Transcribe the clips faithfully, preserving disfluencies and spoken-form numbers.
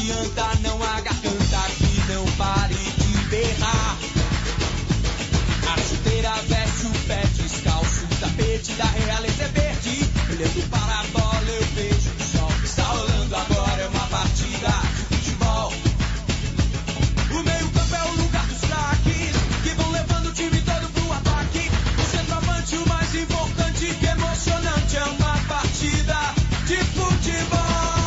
adianta, não há garganta que não pare de berrar. A chuteira veste o pé descalço, o tapete da realeza é verde. Olhando para a bola eu vejo o sol que está rolando agora, é uma partida de futebol. O meio campo é o lugar dos craques, que vão levando o time todo pro ataque. O centroavante, o mais importante, que emocionante, é uma partida de futebol.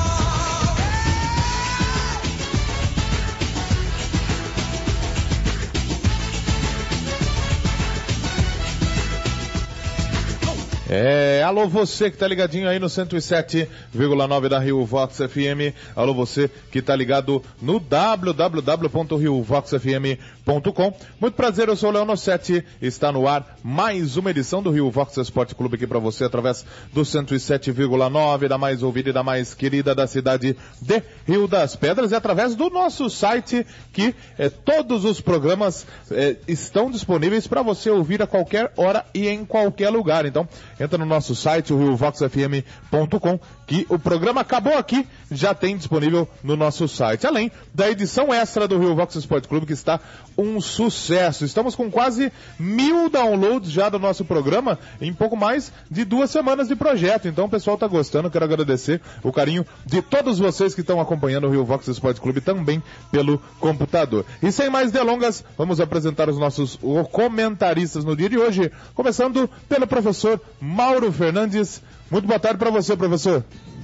É, alô você que tá ligadinho aí no cento e sete vírgula nove da Rio Vox F M, alô você que tá ligado no w w w ponto rio vox f m ponto com. Muito prazer, eu sou o Leão Sete, está no ar mais uma edição do Rio Vox Esporte Clube aqui pra você através do cento e sete vírgula nove, da mais ouvida e da mais querida da cidade de Rio das Pedras, e através do nosso site que é, todos os programas é, estão disponíveis para você ouvir a qualquer hora e em qualquer lugar. Então entra no nosso site, o rio vox f m ponto com, que o programa acabou aqui, já tem disponível no nosso site. Além da edição extra do Rio Vox Esporte Clube, que está um sucesso. Estamos com quase mil downloads já do nosso programa em pouco mais de duas semanas de projeto. Então o pessoal está gostando, quero agradecer o carinho de todos vocês que estão acompanhando o Rio Vox Esporte Clube também pelo computador. E sem mais delongas, vamos apresentar os nossos comentaristas no dia de hoje, começando pelo professor Mauro Fernandes. Muito boa tarde para você, professor.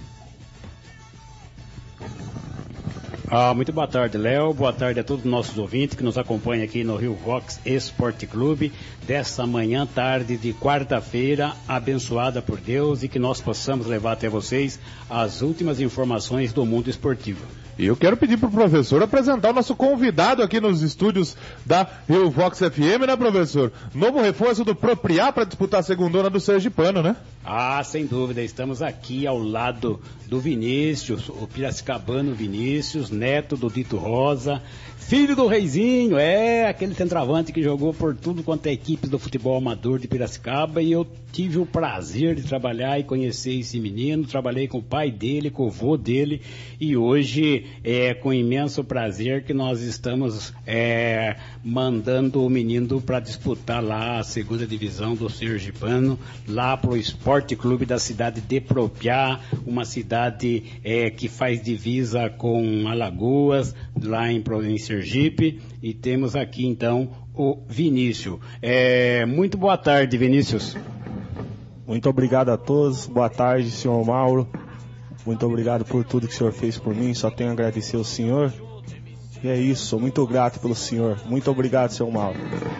Ah, muito boa tarde, Léo. Boa tarde a todos os nossos ouvintes que nos acompanham aqui no Rio Vox Esporte Clube, dessa manhã, tarde de quarta-feira, abençoada por Deus, e que nós possamos levar até vocês as últimas informações do mundo esportivo. E eu quero pedir para o professor apresentar o nosso convidado aqui nos estúdios da Rio Vox F M, né, professor? Novo reforço do Propriá para disputar a segundona do Sergipano, né? Ah, sem dúvida, estamos aqui ao lado do Vinícius, o piracicabano Vinícius, neto do Dito Rosa, filho do Reizinho, é aquele centroavante que jogou por tudo quanto é equipes do futebol amador de Piracicaba, e eu tive o prazer de trabalhar e conhecer esse menino. Trabalhei com o pai dele, com o vô dele, e hoje é com imenso prazer que nós estamos é, mandando o menino para disputar lá a segunda divisão do Sergipano, lá pro Esporte Clube da cidade de Propriá, uma cidade é, que faz divisa com Alagoas, lá em, em Sergipe, e temos aqui então o Vinícius. É, muito boa tarde, Vinícius. Muito obrigado a todos, boa tarde, senhor Mauro. Muito obrigado por tudo que o senhor fez por mim, só tenho a agradecer ao senhor. E é isso, sou muito grato pelo senhor. Muito obrigado, senhor Mauro.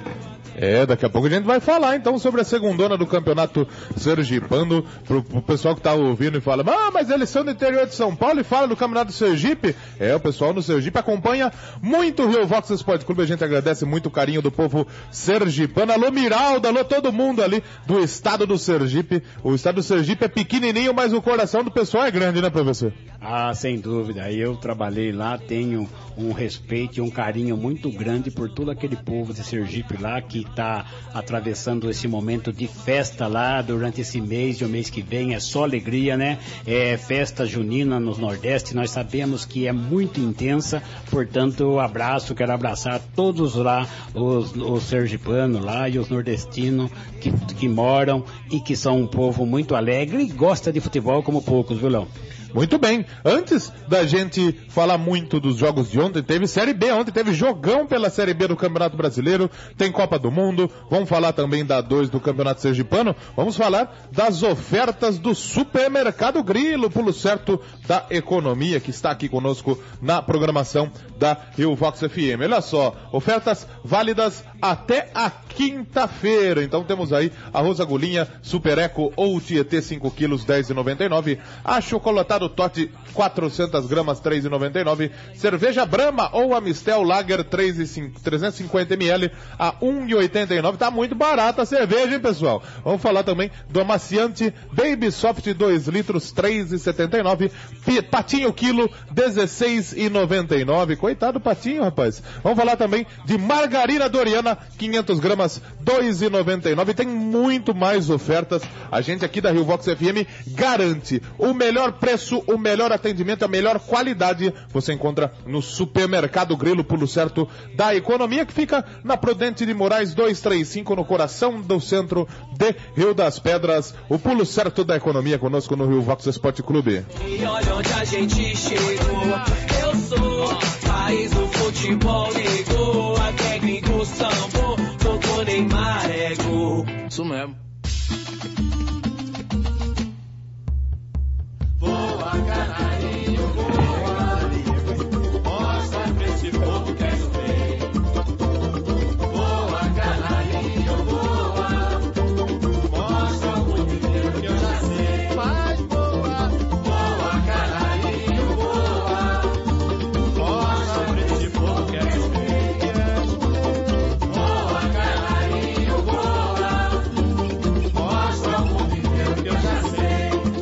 É, daqui a pouco a gente vai falar então sobre a segundona do campeonato sergipano, pro, pro pessoal que tá ouvindo e fala, ah, mas eles são do interior de São Paulo e falam do campeonato do Sergipe. É, o pessoal no Sergipe acompanha muito o Rio Vox Esporte Clube, a gente agradece muito o carinho do povo sergipano. Alô Miralda, alô todo mundo ali do estado do Sergipe. O estado do Sergipe é pequenininho, mas o coração do pessoal é grande, né, professor? Ah, sem dúvida, eu trabalhei lá, tenho um respeito e um carinho muito grande por todo aquele povo de Sergipe lá, que está atravessando esse momento de festa lá durante esse mês e o mês que vem. É só alegria, né? É festa junina no Nordeste, nós sabemos que é muito intensa, portanto, abraço, quero abraçar todos lá, os, os sergipanos lá e os nordestinos que, que moram e que são um povo muito alegre e gosta de futebol como poucos, viu, Léo? Muito bem, antes da gente falar muito dos jogos de ontem, teve Série B, ontem teve jogão pela Série B do Campeonato Brasileiro, tem Copa do Mundo, vamos falar também da dois do Campeonato Sergipano, vamos falar das ofertas do Supermercado Grilo, pulo certo da economia, que está aqui conosco na programação da Rio Vox F M. Olha só, ofertas válidas até a quinta-feira, então temos aí arroz agulhinha, Super Eco ou Tietê cinco quilos, dez reais e noventa e nove centavos, achocolatado Totti quatrocentas gramas, três reais e noventa e nove centavos, cerveja Brahma ou Amistel Lager trezentos e cinquenta mililitros a um real e oitenta e nove centavos, tá muito barata a cerveja, hein, pessoal? Vamos falar também do amaciante Baby Soft dois litros, três reais e setenta e nove centavos, patinho quilo, dezesseis reais e noventa e nove centavos, coitado do patinho, rapaz. Vamos falar também de margarina Doriana, quinhentas gramas, dois reais e noventa e nove centavos, tem muito mais ofertas. A gente aqui da Rio Vox F M garante o melhor preço isso, o melhor atendimento, a melhor qualidade, você encontra no Supermercado Grilo, Pulo Certo da Economia, que fica na Prudente de Moraes duzentos e trinta e cinco, no coração do centro de Rio das Pedras. O Pulo Certo da Economia conosco no Rio Vox Esporte Clube. E olha onde a gente chegou. Eu sou país do futebol, negou. A técnico sambou, tocou Neymar, é gol. Isso mesmo. Voa, canarinho, voa. Mostra pra esse povo que é do bem. Voa, canarinho, voa. Mostra o movimento que eu já sei. Mas voa, voa, canarinho, voa. Mostra pra esse povo que é do bem. Voa, canarinho, voa. Mostra o movimento que eu já sei.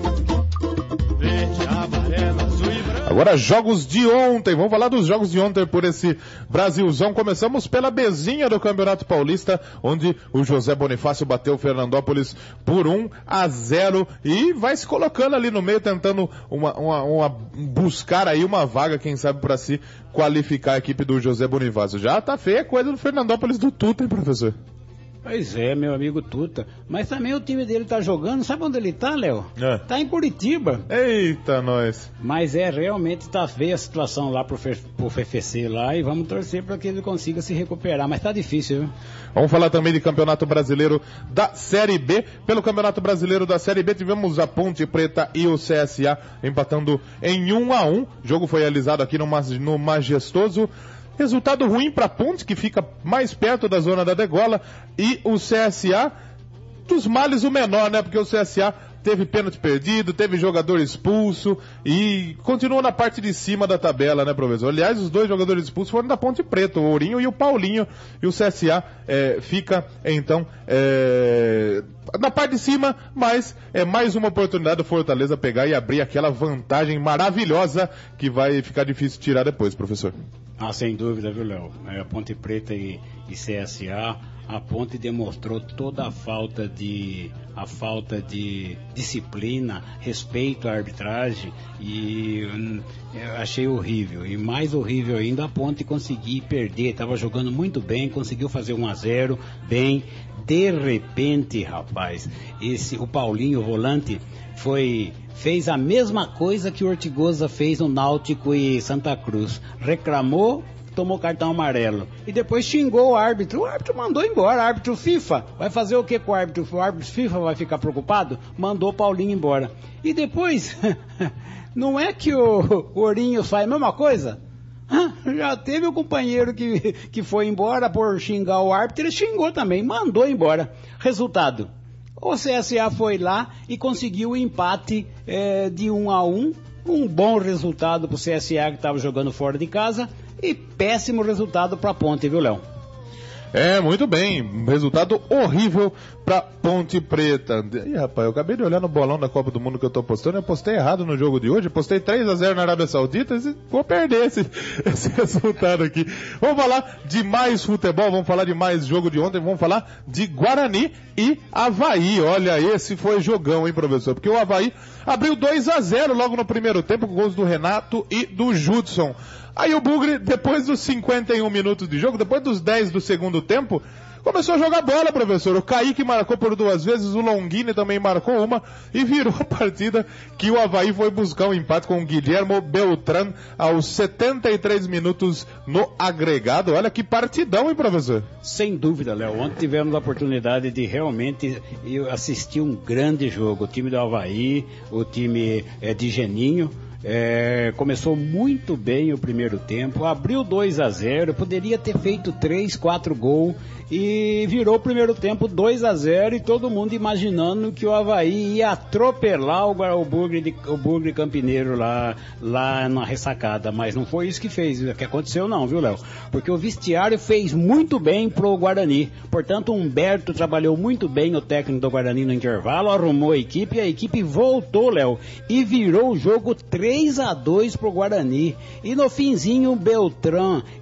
Agora, jogos de ontem. Vamos falar dos jogos de ontem por esse Brasilzão. Começamos pela Bezinha do Campeonato Paulista, onde o José Bonifácio bateu o Fernandópolis por um a zero e vai se colocando ali no meio, tentando uma, uma, uma, buscar aí uma vaga, quem sabe, para se qualificar a equipe do José Bonifácio. Já tá feia a coisa do Fernandópolis do Tuta, hein, professor? Pois é, meu amigo Tuta. Mas também o time dele tá jogando, sabe onde ele tá, Léo? É. Tá em Curitiba. Eita, nós. Mas é, realmente tá feia a situação lá pro, F- pro F F C lá e vamos torcer para que ele consiga se recuperar, mas tá difícil, viu? Vamos falar também de Campeonato Brasileiro da Série B. Pelo Campeonato Brasileiro da Série B tivemos a Ponte Preta e o C S A empatando em um a um. O jogo foi realizado aqui no, no Majestoso. Resultado ruim para a Ponte, que fica mais perto da zona da degola, e o C S A, dos males o menor, né? Porque o C S A teve pênalti perdido, teve jogador expulso e continua na parte de cima da tabela, né, professor? Aliás, os dois jogadores expulsos foram da Ponte Preta, o Ourinho e o Paulinho, e o C S A é, fica, então, é, na parte de cima, mas é mais uma oportunidade do Fortaleza pegar e abrir aquela vantagem maravilhosa que vai ficar difícil tirar depois, professor. Ah, sem dúvida, viu, Léo? É, a Ponte Preta e, e C S A, a Ponte demonstrou toda a falta de, a falta de disciplina, respeito à arbitragem, e hum, eu achei horrível. E mais horrível ainda, a Ponte conseguir perder, estava jogando muito bem, conseguiu fazer um a zero, bem. De repente, rapaz, esse, o Paulinho, o volante, foi... fez a mesma coisa que o Ortigosa fez no Náutico e Santa Cruz. Reclamou, tomou cartão amarelo. E depois xingou o árbitro. O árbitro mandou embora. O árbitro FIFA vai fazer o que com o árbitro? O árbitro FIFA vai ficar preocupado? Mandou o Paulinho embora. E depois, não é que o, o Ourinho faz a mesma coisa? Já teve o companheiro que, que foi embora por xingar o árbitro, ele xingou também, mandou embora. Resultado, o C S A foi lá e conseguiu o empate é, de um a um, um bom resultado para o C S A que estava jogando fora de casa e péssimo resultado para a Ponte, viu, Léo? É, muito bem. Resultado horrível pra Ponte Preta. Ih, rapaz, eu acabei de olhar no bolão da Copa do Mundo que eu tô postando. Eu postei errado no jogo de hoje. Eu postei três a zero na Arábia Saudita. E vou perder esse, esse resultado aqui. Vamos falar de mais futebol. Vamos falar de mais jogo de ontem. Vamos falar de Guarani e Avaí. Olha, esse foi jogão, hein, professor? Porque o Avaí abriu dois a zero logo no primeiro tempo, com gols do Renato e do Judson. Aí o Bugre, depois dos cinquenta e um minutos de jogo, depois dos dez do segundo tempo, começou a jogar bola, professor. O Kaique marcou por duas vezes, o Longini também marcou uma, e virou a partida que o Avaí foi buscar um empate com o Guilhermo Beltrán aos setenta e três minutos no agregado. Olha que partidão, hein, professor? Sem dúvida, Léo. Ontem tivemos a oportunidade de realmente assistir um grande jogo. O time do Avaí, o time é, de Geninho, É, começou muito bem o primeiro tempo, abriu dois a zero, poderia ter feito três, quatro gols e virou o primeiro tempo dois a zero e todo mundo imaginando que o Avaí ia atropelar o, o, Bugre, de, o Bugre Campineiro lá, lá na ressacada, mas não foi isso que fez, que aconteceu não, viu, Léo? Porque o vestiário fez muito bem pro Guarani, portanto o Humberto trabalhou muito bem, o técnico do Guarani, no intervalo, arrumou a equipe e a equipe voltou, Léo, e virou o jogo três a dois pro Guarani. E no finzinho o Beltrán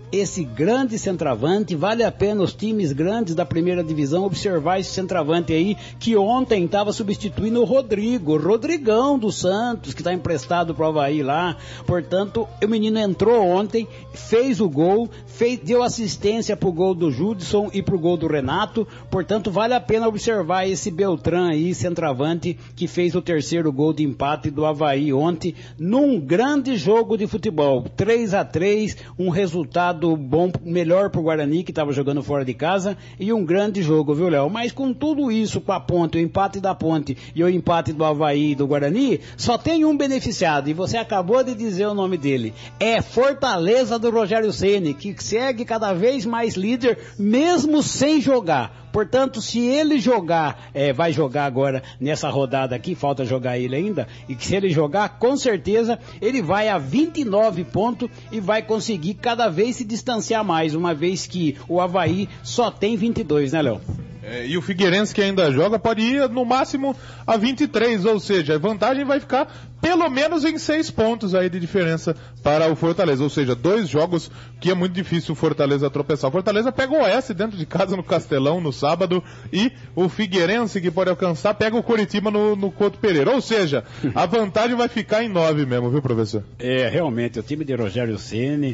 esse grande centroavante. Vale a pena os times grandes da primeira divisão observar esse centroavante aí, que ontem estava substituindo o Rodrigo, o Rodrigão do Santos, que está emprestado para o Avaí lá. Portanto, o menino entrou ontem, fez o gol, fez, deu assistência pro gol do Judson e pro gol do Renato. Portanto, vale a pena observar esse Beltrán aí, centroavante, que fez o terceiro gol de empate do Avaí ontem, num grande jogo de futebol. três a três, um resultado bom, melhor pro Guarani, que estava jogando fora de casa, e um grande jogo, viu, Léo? Mas com tudo isso, com a Ponte, o empate da Ponte e o empate do Avaí e do Guarani, só tem um beneficiado, e você acabou de dizer o nome dele. É Fortaleza do Rogério Ceni, que segue cada vez mais líder, mesmo sem jogar. Portanto, se ele jogar, é, vai jogar agora nessa rodada aqui, falta jogar ele ainda, e que se ele jogar, com certeza, ele vai a vinte e nove pontos e vai conseguir cada vez se distanciar mais, uma vez que o Avaí só tem vinte e dois, né, Léo? É, e o Figueirense, que ainda joga, pode ir no máximo a vinte e três, ou seja, a vantagem vai ficar pelo menos em seis pontos aí de diferença para o Fortaleza, ou seja, dois jogos que é muito difícil o Fortaleza tropeçar. O Fortaleza pega o Oeste dentro de casa no Castelão no sábado, e o Figueirense, que pode alcançar, pega o Coritiba no, no Couto Pereira, ou seja, a vantagem vai ficar em nove mesmo, viu, professor? É, realmente, o time de Rogério Ceni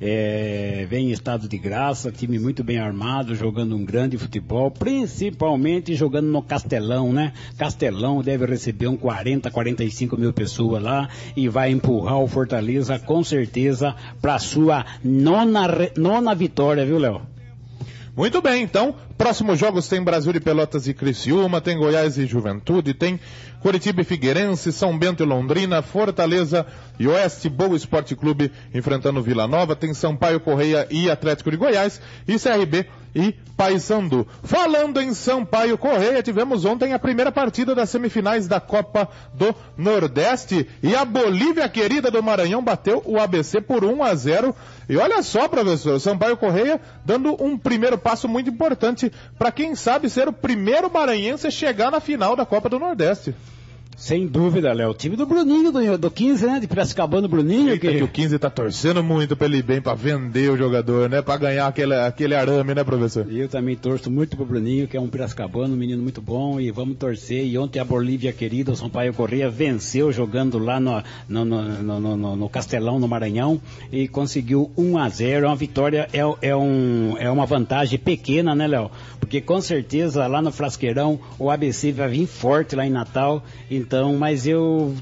é, vem em estado de graça, time muito bem armado, jogando um grande futebol, principalmente jogando no Castelão, né? Castelão deve receber um quarenta, quarenta e cinco mil pessoas lá, e vai empurrar o Fortaleza com certeza para sua nona, nona vitória, viu, Léo? Muito bem, então, próximos jogos tem Brasil de Pelotas e Criciúma, tem Goiás e Juventude, tem Coritiba e Figueirense, São Bento e Londrina, Fortaleza e Oeste Boa Esporte Clube enfrentando Vila Nova, tem Sampaio Correia e Atlético de Goiás, e C R B e Paysandu. Falando em Sampaio Correia, tivemos ontem a primeira partida das semifinais da Copa do Nordeste, e a Bolívia querida do Maranhão bateu o A B C por um a zero. E olha só, professor, Sampaio Correia dando um primeiro passo muito importante para quem sabe ser o primeiro maranhense a chegar na final da Copa do Nordeste. Sem dúvida, Léo. O time do Bruninho, do, do quinze, né? De Piracicabano, Bruninho. Eita, que... que o quinze tá torcendo muito pra ele ir bem, pra vender o jogador, né? Pra ganhar aquele, aquele arame, né, professor? Eu também torço muito pro Bruninho, que é um Piracicabano, um menino muito bom, e vamos torcer. E ontem a Bolívia querida, o Sampaio Correia, venceu jogando lá no, no, no, no, no, no Castelão, no Maranhão, e conseguiu um a zero. É uma vitória, é, é, um, é uma vantagem pequena, né, Léo? Porque com certeza lá no Frasqueirão o A B C vai vir forte lá em Natal. Então, mas eu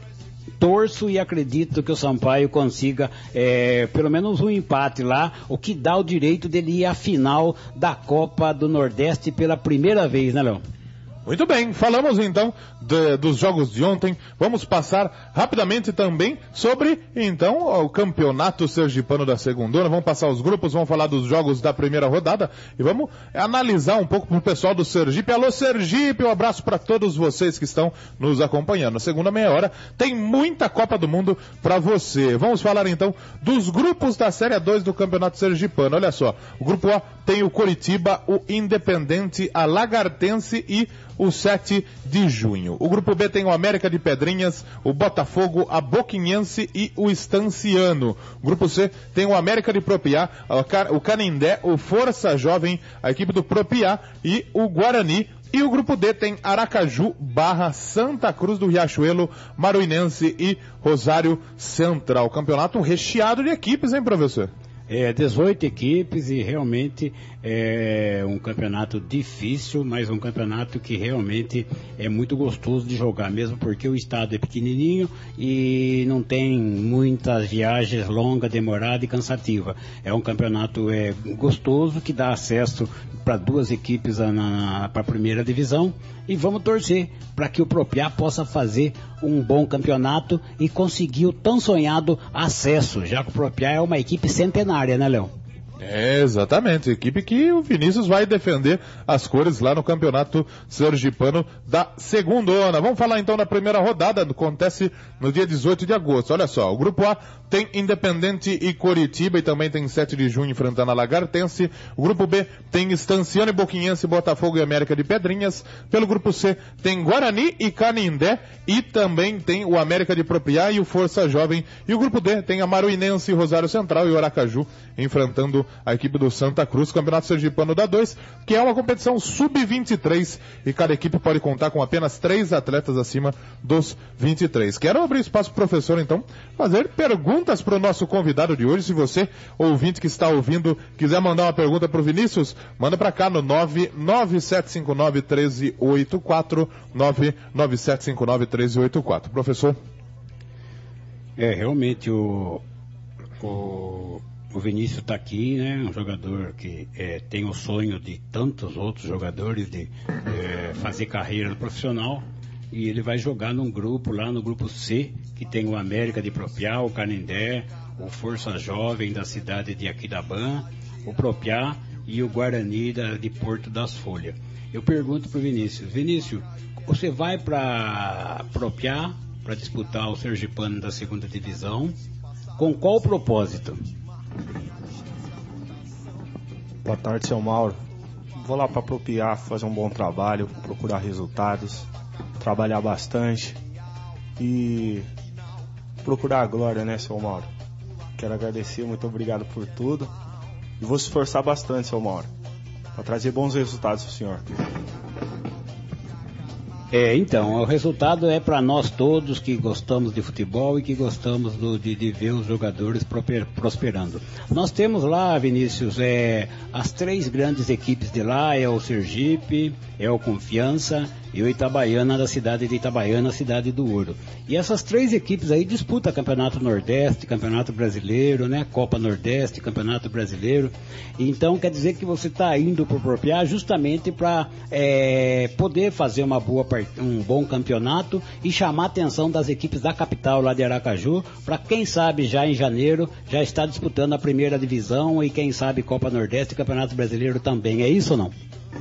torço e acredito que o Sampaio consiga é, pelo menos um empate lá, o que dá o direito dele ir à final da Copa do Nordeste pela primeira vez, né, Léo? Muito bem, falamos então de, dos jogos de ontem. Vamos passar rapidamente também sobre, então, o campeonato sergipano da segundona. Vamos passar os grupos, vamos falar dos jogos da primeira rodada e vamos analisar um pouco pro pessoal do Sergipe. Alô, Sergipe, um abraço para todos vocês que estão nos acompanhando. Na segunda meia hora tem muita Copa do Mundo para você. Vamos falar então dos grupos da Série dois do campeonato sergipano. Olha só, o grupo A tem o Coritiba, o Independente, a Lagartense e o sete de junho. O grupo B tem o América de Pedrinhas, o Botafogo, a Boquinhense e o Estanciano. O grupo C tem o América de Propiá, o Canindé, o Força Jovem, a equipe do Propiá e o Guarani. E o grupo D tem Aracaju, Barra, Santa Cruz do Riachuelo, Maruinense e Rosário Central. Campeonato recheado de equipes, hein, professor? É, dezoito equipes e realmente é um campeonato difícil, mas um campeonato que realmente é muito gostoso de jogar, mesmo porque o estado é pequenininho e não tem muitas viagens longas, demoradas e cansativas. É um campeonato é, gostoso que dá acesso para duas equipes para a primeira divisão, e vamos torcer para que o Propiá possa fazer um bom campeonato e conseguir o tão sonhado acesso, já que o Propiá é uma equipe centenária, né, Léo? É, exatamente, equipe que o Vinícius vai defender as cores lá no Campeonato Sergipano da Segundona. Vamos falar então da primeira rodada, acontece no dia dezoito de agosto. Olha só, o Grupo A tem Independente e Coritiba, e também tem sete de junho enfrentando a Lagartense. O Grupo B tem Estanciano e Boquinhense, Botafogo e América de Pedrinhas. Pelo Grupo C tem Guarani e Canindé, e também tem o América de Propriá e o Força Jovem. E o Grupo D tem a Maruinense, Rosário Central e o Aracaju enfrentando a equipe do Santa Cruz. Campeonato Sergipano da dois, que é uma competição sub vinte e três, e cada equipe pode contar com apenas três atletas acima dos vinte e três. Quero abrir espaço para o professor, então, fazer perguntas para o nosso convidado de hoje. Se você, ouvinte que está ouvindo, quiser mandar uma pergunta para o Vinícius, manda para cá no nove nove sete cinco nove um três oito quatro, nove nove sete cinco nove um três oito quatro. Professor? É, realmente o... o... O Vinícius está aqui, né? Um jogador que é, tem o sonho de tantos outros jogadores de é, fazer carreira no profissional, e ele vai jogar num grupo lá no grupo C, que tem o América de Propriá, o Canindé, o Força Jovem da cidade de Aquidabã, o Propriá e o Guarani da, de Porto das Folhas. Eu pergunto para o Vinícius: Vinícius, você vai para Propriá para disputar o Sergipano da segunda divisão, com qual propósito? Boa tarde, seu Mauro. Vou lá para Propriá fazer um bom trabalho, procurar resultados, trabalhar bastante e procurar a glória, né, seu Mauro? Quero agradecer, muito obrigado por tudo, e vou se esforçar bastante, seu Mauro, para trazer bons resultados pro senhor. É, então, o resultado é para nós todos que gostamos de futebol e que gostamos do, de, de ver os jogadores prosperando. Nós temos lá, Vinícius, é, as três grandes equipes de lá, é o Sergipe, é o Confiança e o Itabaiana, da cidade de Itabaiana, cidade do Ouro. E essas três equipes aí disputam Campeonato Nordeste, Campeonato Brasileiro, né, Copa Nordeste, Campeonato Brasileiro. Então quer dizer que você está indo para o Propriá justamente para é, poder fazer uma boa um bom campeonato e chamar a atenção das equipes da capital lá de Aracaju, para quem sabe já em janeiro já está disputando a primeira divisão e quem sabe Copa Nordeste e Campeonato Brasileiro também. É isso ou não?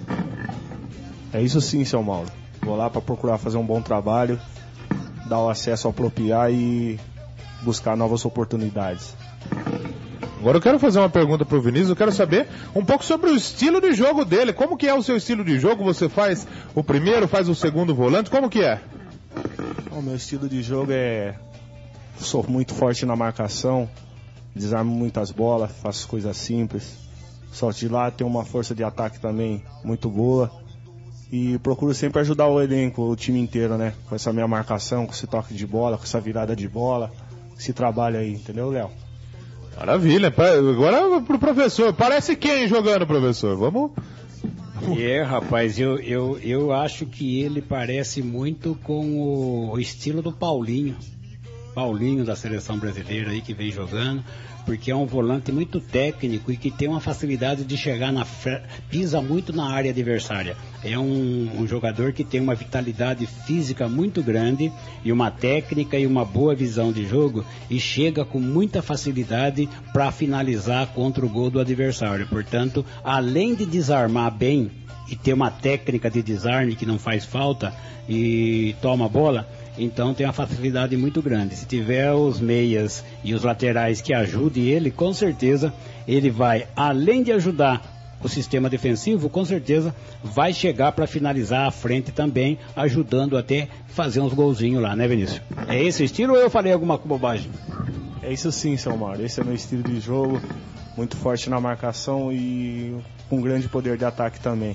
É isso sim, seu Mauro. Vou lá para procurar fazer um bom trabalho, dar o acesso ao Propriá e buscar novas oportunidades. Agora eu quero fazer uma pergunta para o Vinícius, eu quero saber um pouco sobre o estilo de jogo dele. Como que é o seu estilo de jogo? Você faz o primeiro, faz o segundo volante, como que é? O meu estilo de jogo é... Sou muito forte na marcação, desarmo muitas bolas, faço coisas simples. Só de lá tenho uma força de ataque também muito boa. E procuro sempre ajudar o elenco, o time inteiro, né? Com essa minha marcação, com esse toque de bola, com essa virada de bola, com esse trabalho aí, entendeu, Léo? Maravilha. Agora pro professor. Parece quem jogando, professor? Vamos... É, rapaz, eu, eu, eu acho que ele parece muito com o estilo do Paulinho. Paulinho da seleção brasileira aí que vem jogando, porque é um volante muito técnico e que tem uma facilidade de chegar na frente, pisa muito na área adversária. É um, um jogador que tem uma vitalidade física muito grande e uma técnica e uma boa visão de jogo, e chega com muita facilidade para finalizar contra o gol do adversário. Portanto, além de desarmar bem e ter uma técnica de desarme que não faz falta e toma a bola, então tem uma facilidade muito grande. Se tiver os meias e os laterais que ajudem ele, com certeza ele vai, além de ajudar o sistema defensivo, com certeza vai chegar para finalizar à frente também, ajudando até fazer uns golzinhos lá, né, Vinícius? É esse o estilo ou eu falei alguma bobagem? É isso sim, seu Mauro. Esse é o meu estilo de jogo, muito forte na marcação e com grande poder de ataque também.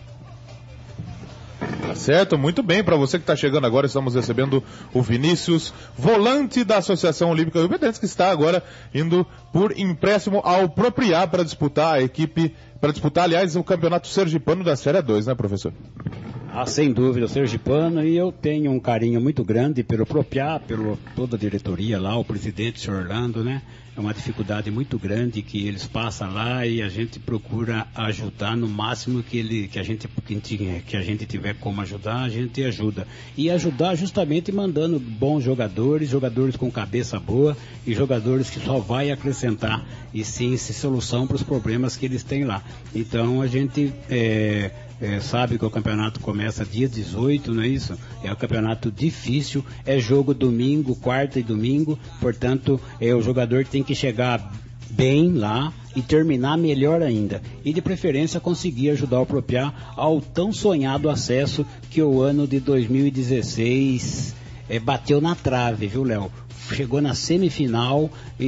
Tá certo, muito bem. Para você que está chegando agora, estamos recebendo o Vinícius, volante da Associação Olímpica Rio Pedrense, que está agora indo por empréstimo ao Propriá para disputar a equipe, para disputar, aliás, o Campeonato Sergipano da Série dois, né, professor? Ah, sem dúvida, o Sergipano, e eu tenho um carinho muito grande pelo Propriá, pelo toda a diretoria lá, o presidente, o senhor Orlando, né? é uma dificuldade muito grande que eles passam lá e a gente procura ajudar no máximo que, ele, que, a gente, que a gente tiver como ajudar, a gente ajuda. E ajudar justamente mandando bons jogadores, jogadores com cabeça boa e jogadores que só vai acrescentar e sim se solução para os problemas que eles têm lá. Então a gente é, é, sabe que o campeonato começa dia dezoito, não é isso? É um campeonato difícil, é jogo domingo, quarta e domingo, portanto é, o jogador tem que chegar bem lá e terminar melhor ainda. E de preferência conseguir ajudar o Propriá ao tão sonhado acesso que o ano de dois mil e dezesseis é, bateu na trave, viu, Léo? Chegou na semifinal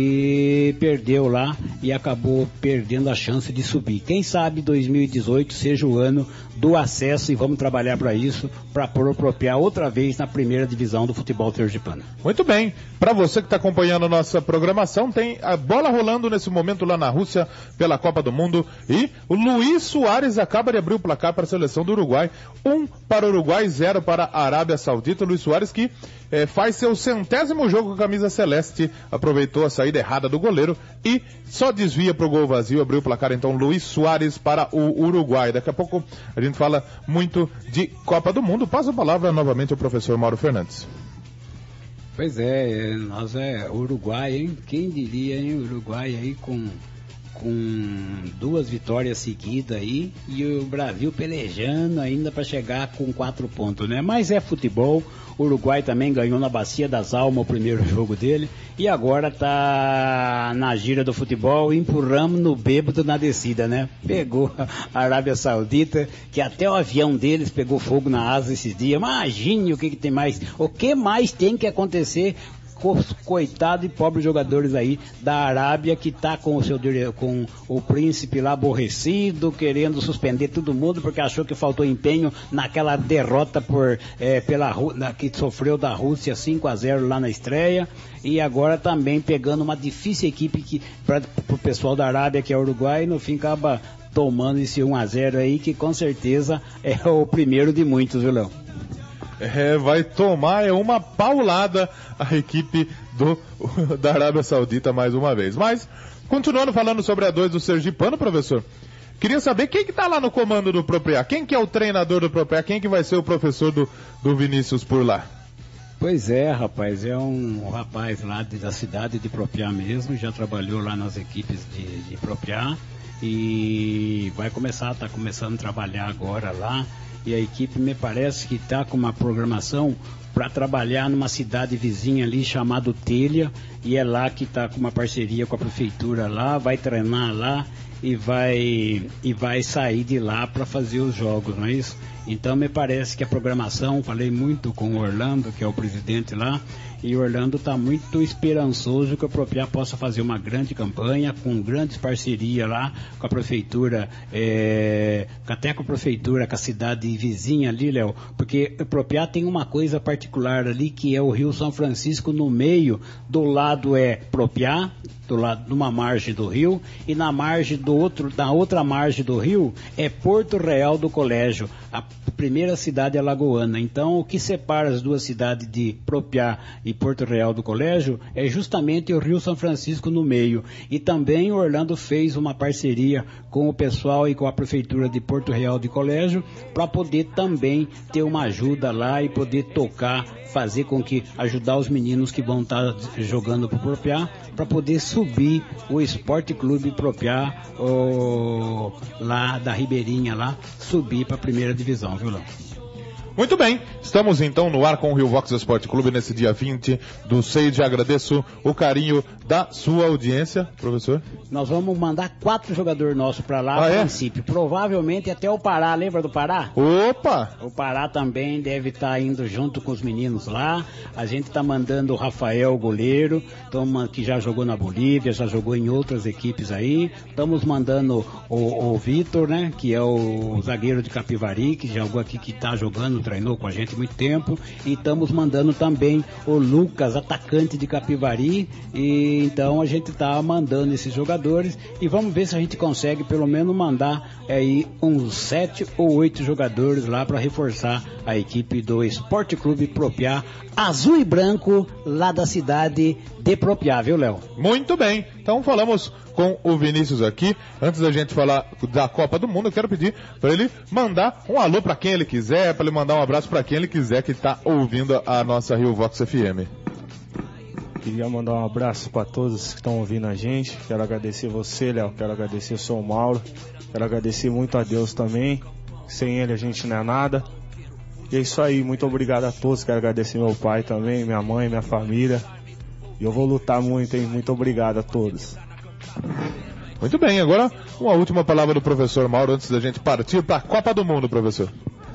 e perdeu lá e acabou perdendo a chance de subir. Quem sabe dois mil e dezoito seja o ano do acesso e vamos trabalhar para isso, para apropriar outra vez na primeira divisão do futebol sergipano. Muito bem. Para você que está acompanhando a nossa programação, tem a bola rolando nesse momento lá na Rússia pela Copa do Mundo e o Luiz Soares acaba de abrir o placar para a seleção do Uruguai. Um para o Uruguai, zero para a Arábia Saudita. Luiz Soares que eh, faz seu centésimo jogo com a camisa celeste, aproveitou a saída errada do goleiro e só desvia para o gol vazio, abriu o placar então Luiz Soares para o Uruguai. Daqui a pouco a gente fala muito de Copa do Mundo. Passo a palavra novamente ao professor Mauro Fernandes. Pois é, nós é Uruguai, hein? Quem diria, hein? Uruguai aí com, com duas vitórias seguidas aí e o Brasil pelejando ainda para chegar com quatro pontos, né? Mas é futebol. O Uruguai também ganhou na Bacia das Almas o primeiro jogo dele e agora tá na gira do futebol, empurramos no bêbado na descida, né? Pegou a Arábia Saudita, que até o avião deles pegou fogo na asa esses dias. Imagine o que, que tem mais, o que mais tem que acontecer coitado e pobres jogadores aí da Arábia que tá com o seu com o príncipe lá aborrecido, querendo suspender todo mundo porque achou que faltou empenho naquela derrota por, é, pela, na, que sofreu da Rússia cinco a zero lá na estreia e agora também pegando uma difícil equipe que, para o pessoal da Arábia que é o Uruguai, no fim acaba tomando esse um a zero aí que com certeza é o primeiro de muitos, viu, Léo? É, vai tomar é uma paulada a equipe do, da Arábia Saudita mais uma vez. Mas, continuando falando sobre a dois do Sergipano, professor, queria saber quem que tá lá no comando do Propriá, quem que é o treinador do Propriá, quem que vai ser o professor do, do Vinícius por lá? Pois é, rapaz, é um rapaz lá de, da cidade de Propriá mesmo, já trabalhou lá nas equipes de, de Propriá e vai começar, tá começando a trabalhar agora lá. E a equipe me parece que está com uma programação para trabalhar numa cidade vizinha ali chamada Telha, e é lá que está com uma parceria com a prefeitura lá, vai treinar lá e vai, e vai sair de lá para fazer os jogos, não é isso? Então me parece que a programação, falei muito com o Orlando, que é o presidente lá, e o Orlando está muito esperançoso que o Propriá possa fazer uma grande campanha, com grandes parcerias lá com a prefeitura, é, até com a prefeitura, com a cidade vizinha ali, Léo, porque o Propriá tem uma coisa particular ali, que é o Rio São Francisco no meio, do lado é Propriá, do lado de uma margem do rio, e na margem do outro, na outra margem do rio é Porto Real do Colégio, a primeira cidade alagoana. Então, o que separa as duas cidades de Propriá e Porto Real do Colégio é justamente o Rio São Francisco no meio. E também o Orlando fez uma parceria com o pessoal e com a prefeitura de Porto Real do Colégio para poder também ter uma ajuda lá e poder tocar, fazer com que ajudar os meninos que vão estar jogando para o Propriá, para poder subir o Esporte Clube Propriá, o, lá da Ribeirinha lá, subir para a primeira divisão, viu, Lão? Muito bem, estamos então no ar com o Rio Vox Esporte Clube nesse dia vinte do seis. Agradeço o carinho da sua audiência, professor. Nós vamos mandar quatro jogadores nossos para lá, ah, a é? princípio. Provavelmente até o Pará, lembra do Pará? Opa! O Pará também deve estar tá indo junto com os meninos lá. A gente está mandando o Rafael, goleiro, tamo, que já jogou na Bolívia, já jogou em outras equipes aí. Estamos mandando o, o Vitor, né, que é o zagueiro de Capivari, que jogou aqui, que está jogando, treinou com a gente há muito tempo, e estamos mandando também o Lucas, atacante de Capivari, e então a gente está mandando esses jogadores e vamos ver se a gente consegue pelo menos mandar aí uns sete ou oito jogadores lá para reforçar a equipe do Esporte Clube Propriá, azul e branco, lá da cidade de Propriá, viu, Léo? Muito bem, Então falamos com o Vinícius aqui. Antes da gente falar da Copa do Mundo, eu quero pedir para ele mandar um alô para quem ele quiser, para ele mandar um abraço para quem ele quiser que está ouvindo a nossa Rio Vox F M. Queria mandar um abraço para todos que estão ouvindo a gente. Quero agradecer você, Léo. Quero agradecer o seu Mauro. Quero agradecer muito a Deus também. Sem ele a gente não é nada. E é isso aí. Muito obrigado a todos. Quero agradecer meu pai também, minha mãe, minha família. E eu vou lutar muito, hein? Muito obrigado a todos. Muito bem. Agora, uma última palavra do professor Mauro antes da gente partir para a Copa do Mundo, professor.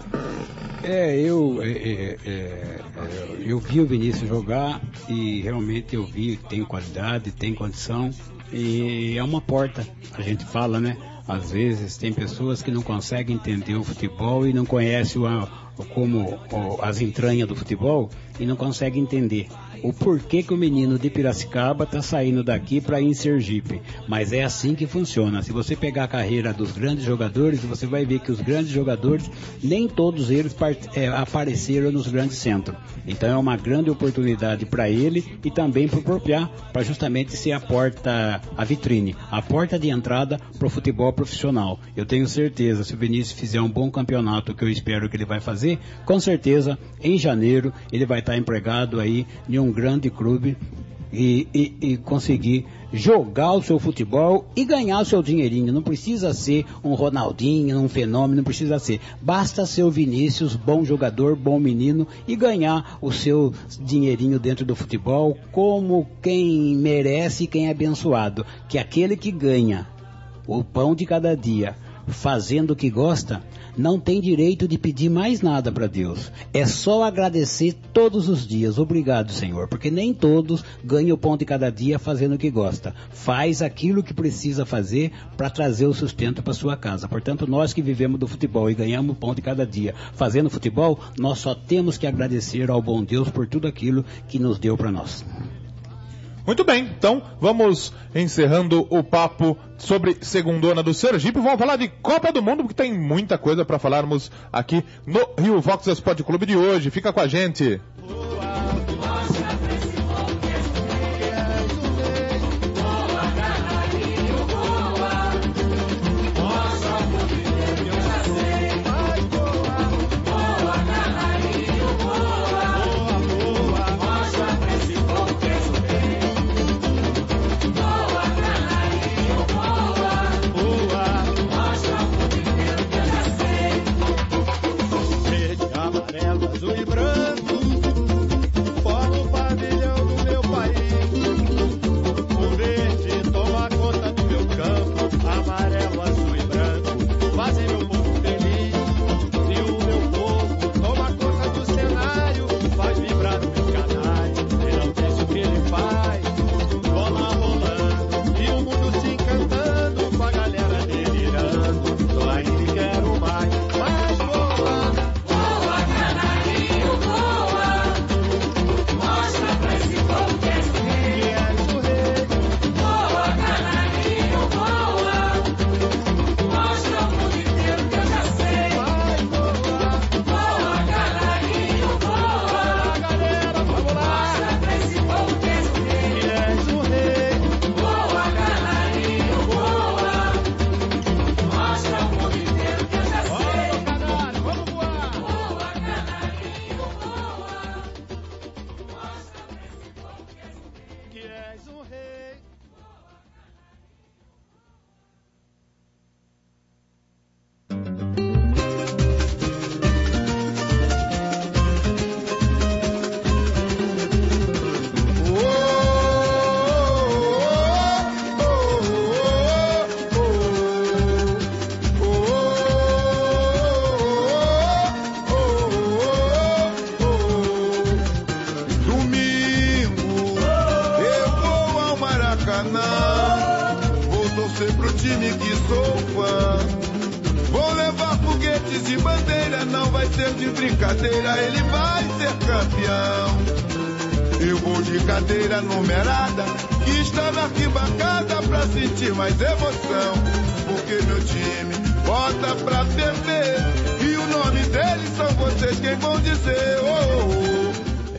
É, eu, é, é, é, eu vi o Vinícius jogar e realmente eu vi que tem qualidade, tem condição e é uma porta, a gente fala, né? Às vezes tem pessoas que não conseguem entender o futebol e não conhecem o, como o, as entranhas do futebol e não conseguem entender o porquê que o menino de Piracicaba está saindo daqui para ir em Sergipe. Mas é assim que funciona. Se você pegar a carreira dos grandes jogadores, você vai ver que os grandes jogadores, nem todos eles é, apareceram nos grandes centros. Então é uma grande oportunidade para ele e também para o Propriá, para justamente ser a porta, a vitrine, a porta de entrada para o futebol profissional. Eu tenho certeza, se o Vinícius fizer um bom campeonato, que eu espero que ele vai fazer, com certeza, em janeiro, ele vai estar empregado aí em um grande clube e, e, e conseguir jogar o seu futebol e ganhar o seu dinheirinho. Não precisa ser um Ronaldinho, um fenômeno, não precisa ser. Basta ser o Vinícius, bom jogador, bom menino e ganhar o seu dinheirinho dentro do futebol como quem merece e quem é abençoado. Que aquele que ganha o pão de cada dia fazendo o que gosta, não tem direito de pedir mais nada para Deus. É só agradecer todos os dias. Obrigado, Senhor, porque nem todos ganham o pão de cada dia fazendo o que gosta. Faz aquilo que precisa fazer para trazer o sustento para sua casa. Portanto, nós que vivemos do futebol e ganhamos o pão de cada dia fazendo futebol, nós só temos que agradecer ao bom Deus por tudo aquilo que nos deu para nós. Muito bem, então vamos encerrando o papo sobre segundona do Sergipe. Vamos falar de Copa do Mundo, porque tem muita coisa para falarmos aqui no Rio Vox Esporte Clube de hoje. Fica com a gente.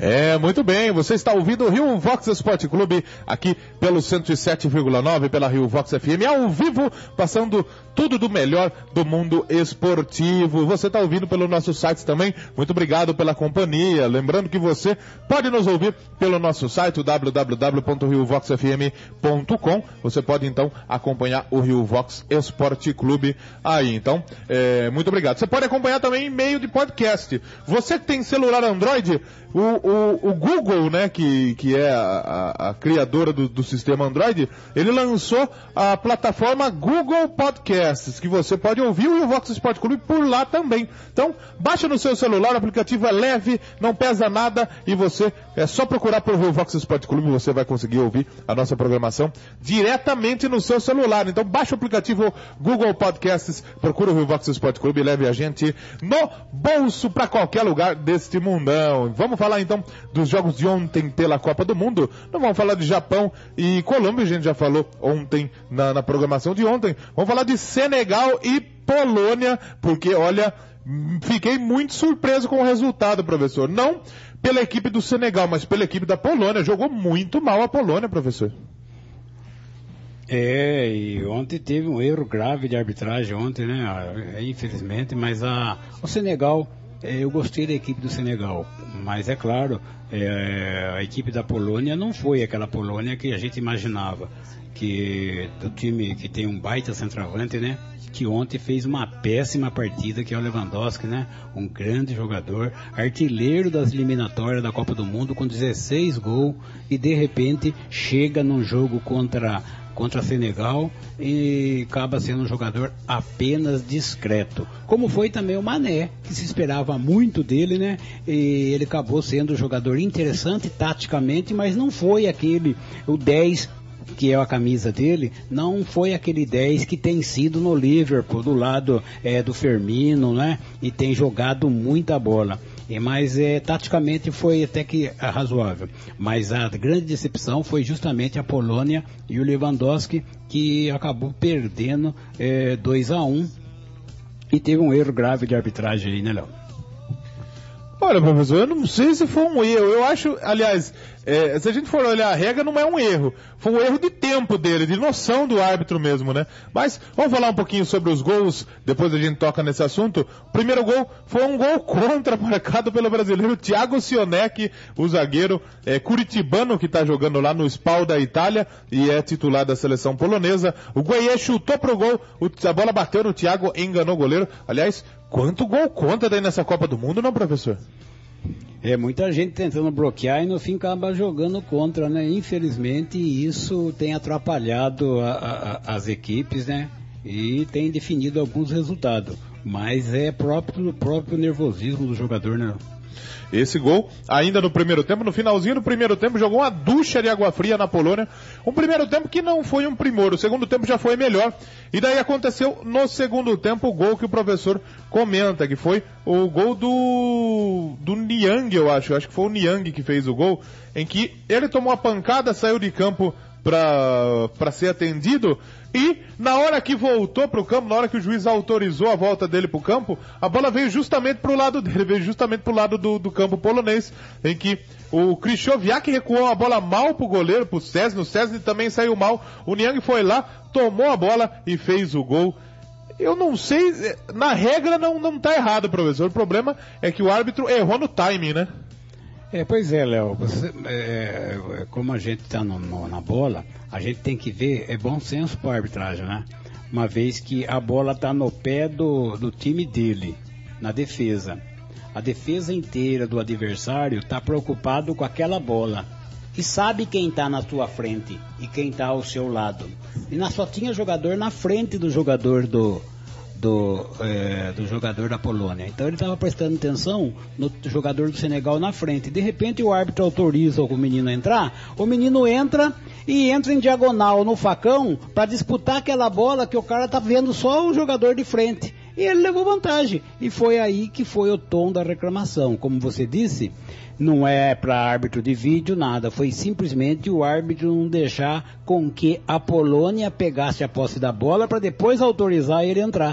É, muito bem, você está ouvindo o Rio Vox Esporte Clube, aqui pelo cento e sete vírgula nove, pela Rio Vox F M, ao vivo, passando tudo do melhor do mundo esportivo. Você está ouvindo pelo nosso site também, muito obrigado pela companhia. Lembrando que você pode nos ouvir pelo nosso site, w w w ponto rio vox f m ponto com. Você pode então acompanhar o Rio Vox Esporte Clube aí. Então, é, muito obrigado. Você pode acompanhar também em meio de podcast. Você que tem celular Android, o, o, o Google, né, que, que é a, a, a criadora do, do sistema Android, ele lançou a plataforma Google Podcasts, que você pode ouvir o Vox Esporte Clube por lá também. Então, baixa no seu celular, o aplicativo é leve, não pesa nada, e você, é só procurar por Rio Vox Esporte Clube, você vai conseguir ouvir a nossa programação diretamente no seu celular. Então, baixa o aplicativo Google Podcasts, procura o Rio Vox Esporte Clube e leve a gente no bolso para qualquer lugar deste mundão. Vamos falar então dos jogos de ontem pela Copa do Mundo. Não vamos falar de Japão e Colômbia, a gente já falou ontem na, na programação de ontem. Vamos falar de Senegal e Polônia, porque olha, fiquei muito surpreso com o resultado, professor. Não pela equipe do Senegal, mas pela equipe da Polônia. Jogou muito mal a Polônia, professor. É, e ontem teve um erro grave de arbitragem ontem, né? Infelizmente, mas a, o Senegal, eu gostei da equipe do Senegal, mas é claro, é, a equipe da Polônia não foi aquela Polônia que a gente imaginava, que do time que tem um baita centroavante, né? Que ontem fez uma péssima partida, que é o Lewandowski, né? Um grande jogador, artilheiro das eliminatórias da Copa do Mundo com dezesseis gols, e de repente chega num jogo contra contra Senegal e acaba sendo um jogador apenas discreto, como foi também o Mané, que se esperava muito dele, né? E ele acabou sendo um jogador interessante taticamente, mas não foi aquele, o dez que é a camisa dele, não foi aquele dez que tem sido no Liverpool, do lado é, do Firmino, né? E tem jogado muita bola. E, mas é, taticamente foi até que é, razoável. Mas a grande decepção foi justamente a Polônia e o Lewandowski, que acabou perdendo é, dois a um, e teve um erro grave de arbitragem aí, né, Léo? Olha, professor, eu não sei se foi um erro. Eu acho, aliás, é, se a gente for olhar a regra, não é um erro. Foi um erro de tempo dele, de noção do árbitro mesmo, né? Mas vamos falar um pouquinho sobre os gols, depois a gente toca nesse assunto. O primeiro gol foi um gol contra, marcado pelo brasileiro Thiago Sionec, o zagueiro é, curitibano que está jogando lá no Spal da Itália e é titular da seleção polonesa. O Gueye chutou pro gol, o, a bola bateu no Thiago, enganou o goleiro. Aliás, quanto gol contra daí nessa Copa do Mundo, não, professor? É, muita gente tentando bloquear e no fim acaba jogando contra, né? Infelizmente isso tem atrapalhado a, a, as equipes, né? E tem definido alguns resultados. Mas é próprio, próprio nervosismo do jogador, né? Esse gol, ainda no primeiro tempo, no finalzinho do primeiro tempo, jogou uma ducha de água fria na Polônia. Um primeiro tempo que não foi um primor, o segundo tempo já foi melhor. E daí aconteceu no segundo tempo o gol que o professor comenta, que foi o gol do, do Niang, eu acho. Eu acho que foi o Niang que fez o gol, em que ele tomou a pancada, saiu de campo para ser atendido, e na hora que voltou para o campo, na hora que o juiz autorizou a volta dele para o campo, a bola veio justamente para o lado dele, veio justamente para o lado do, do campo polonês, em que o Krychowiak recuou a bola mal para o goleiro, para o Szczesny, o Szczesny também saiu mal, o Niang foi lá, tomou a bola e fez o gol. Eu não sei, na regra não, não tá errado, professor, o problema é que o árbitro errou no timing, né? É, pois é, Léo, é, como a gente está na bola, a gente tem que ver, é bom senso para a arbitragem, né? Uma vez que a bola está no pé do, do time dele, na defesa. A defesa inteira do adversário está preocupado com aquela bola. E sabe quem está na sua frente e quem está ao seu lado. E na, só tinha jogador na frente do jogador do... Do, é, do jogador da Polônia. Então ele estava prestando atenção no jogador do Senegal na frente. De repente o árbitro autoriza o menino a entrar, o menino entra e entra em diagonal no facão para disputar aquela bola que o cara tá vendo só o jogador de frente. E ele levou vantagem. E foi aí que foi o tom da reclamação. Como você disse, não é para árbitro de vídeo nada, foi simplesmente o árbitro não deixar com que a Polônia pegasse a posse da bola para depois autorizar ele entrar.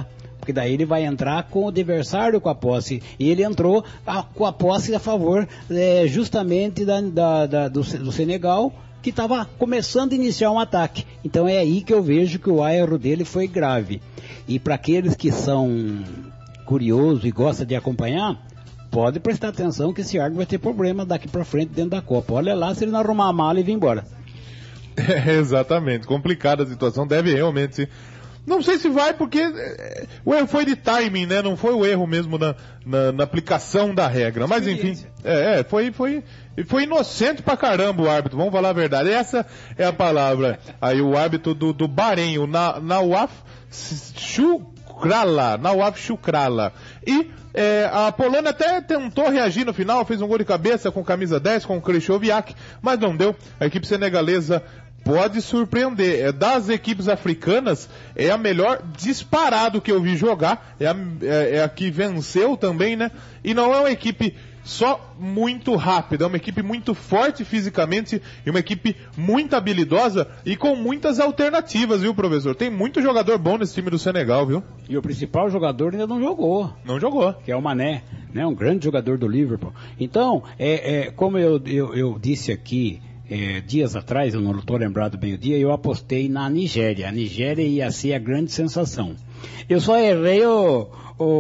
porque daí ele vai entrar com o adversário com a posse, e ele entrou a, com a posse a favor é, justamente da, da, da, do, do Senegal, que estava começando a iniciar um ataque. Então é aí que eu vejo que o erro dele foi grave. E para aqueles que são curiosos e gostam de acompanhar, pode prestar atenção que esse árbitro vai ter problema daqui para frente dentro da Copa. Olha lá se ele não arrumar a mala e vir embora. É, exatamente, complicada a situação, deve realmente... Não sei se vai, porque é, o erro foi de timing, né? Não foi o erro mesmo na, na, na aplicação da regra. Mas enfim, é, é, foi, foi, foi inocente pra caramba o árbitro, vamos falar a verdade. Essa é a palavra. Aí o árbitro do, do Bahrein, o Na, Nawaf Shukrala, Nawaf Shukrala. E é, a Polônia até tentou reagir no final, fez um gol de cabeça com camisa dez, com o Krychowiak, mas não deu. A equipe senegalesa pode surpreender. É, das equipes africanas, é a melhor disparado que eu vi jogar. É a, é, é a que venceu também, né? E não é uma equipe só muito rápida, é uma equipe muito forte fisicamente e uma equipe muito habilidosa e com muitas alternativas, viu, professor? Tem muito jogador bom nesse time do Senegal, viu? E o principal jogador ainda não jogou. Não jogou. Que é o Mané, né? Um grande jogador do Liverpool. Então, é, é, como eu, eu, eu disse aqui, É, dias atrás, eu não estou lembrado bem o dia, eu apostei na Nigéria. A Nigéria ia ser a grande sensação. Eu só errei o,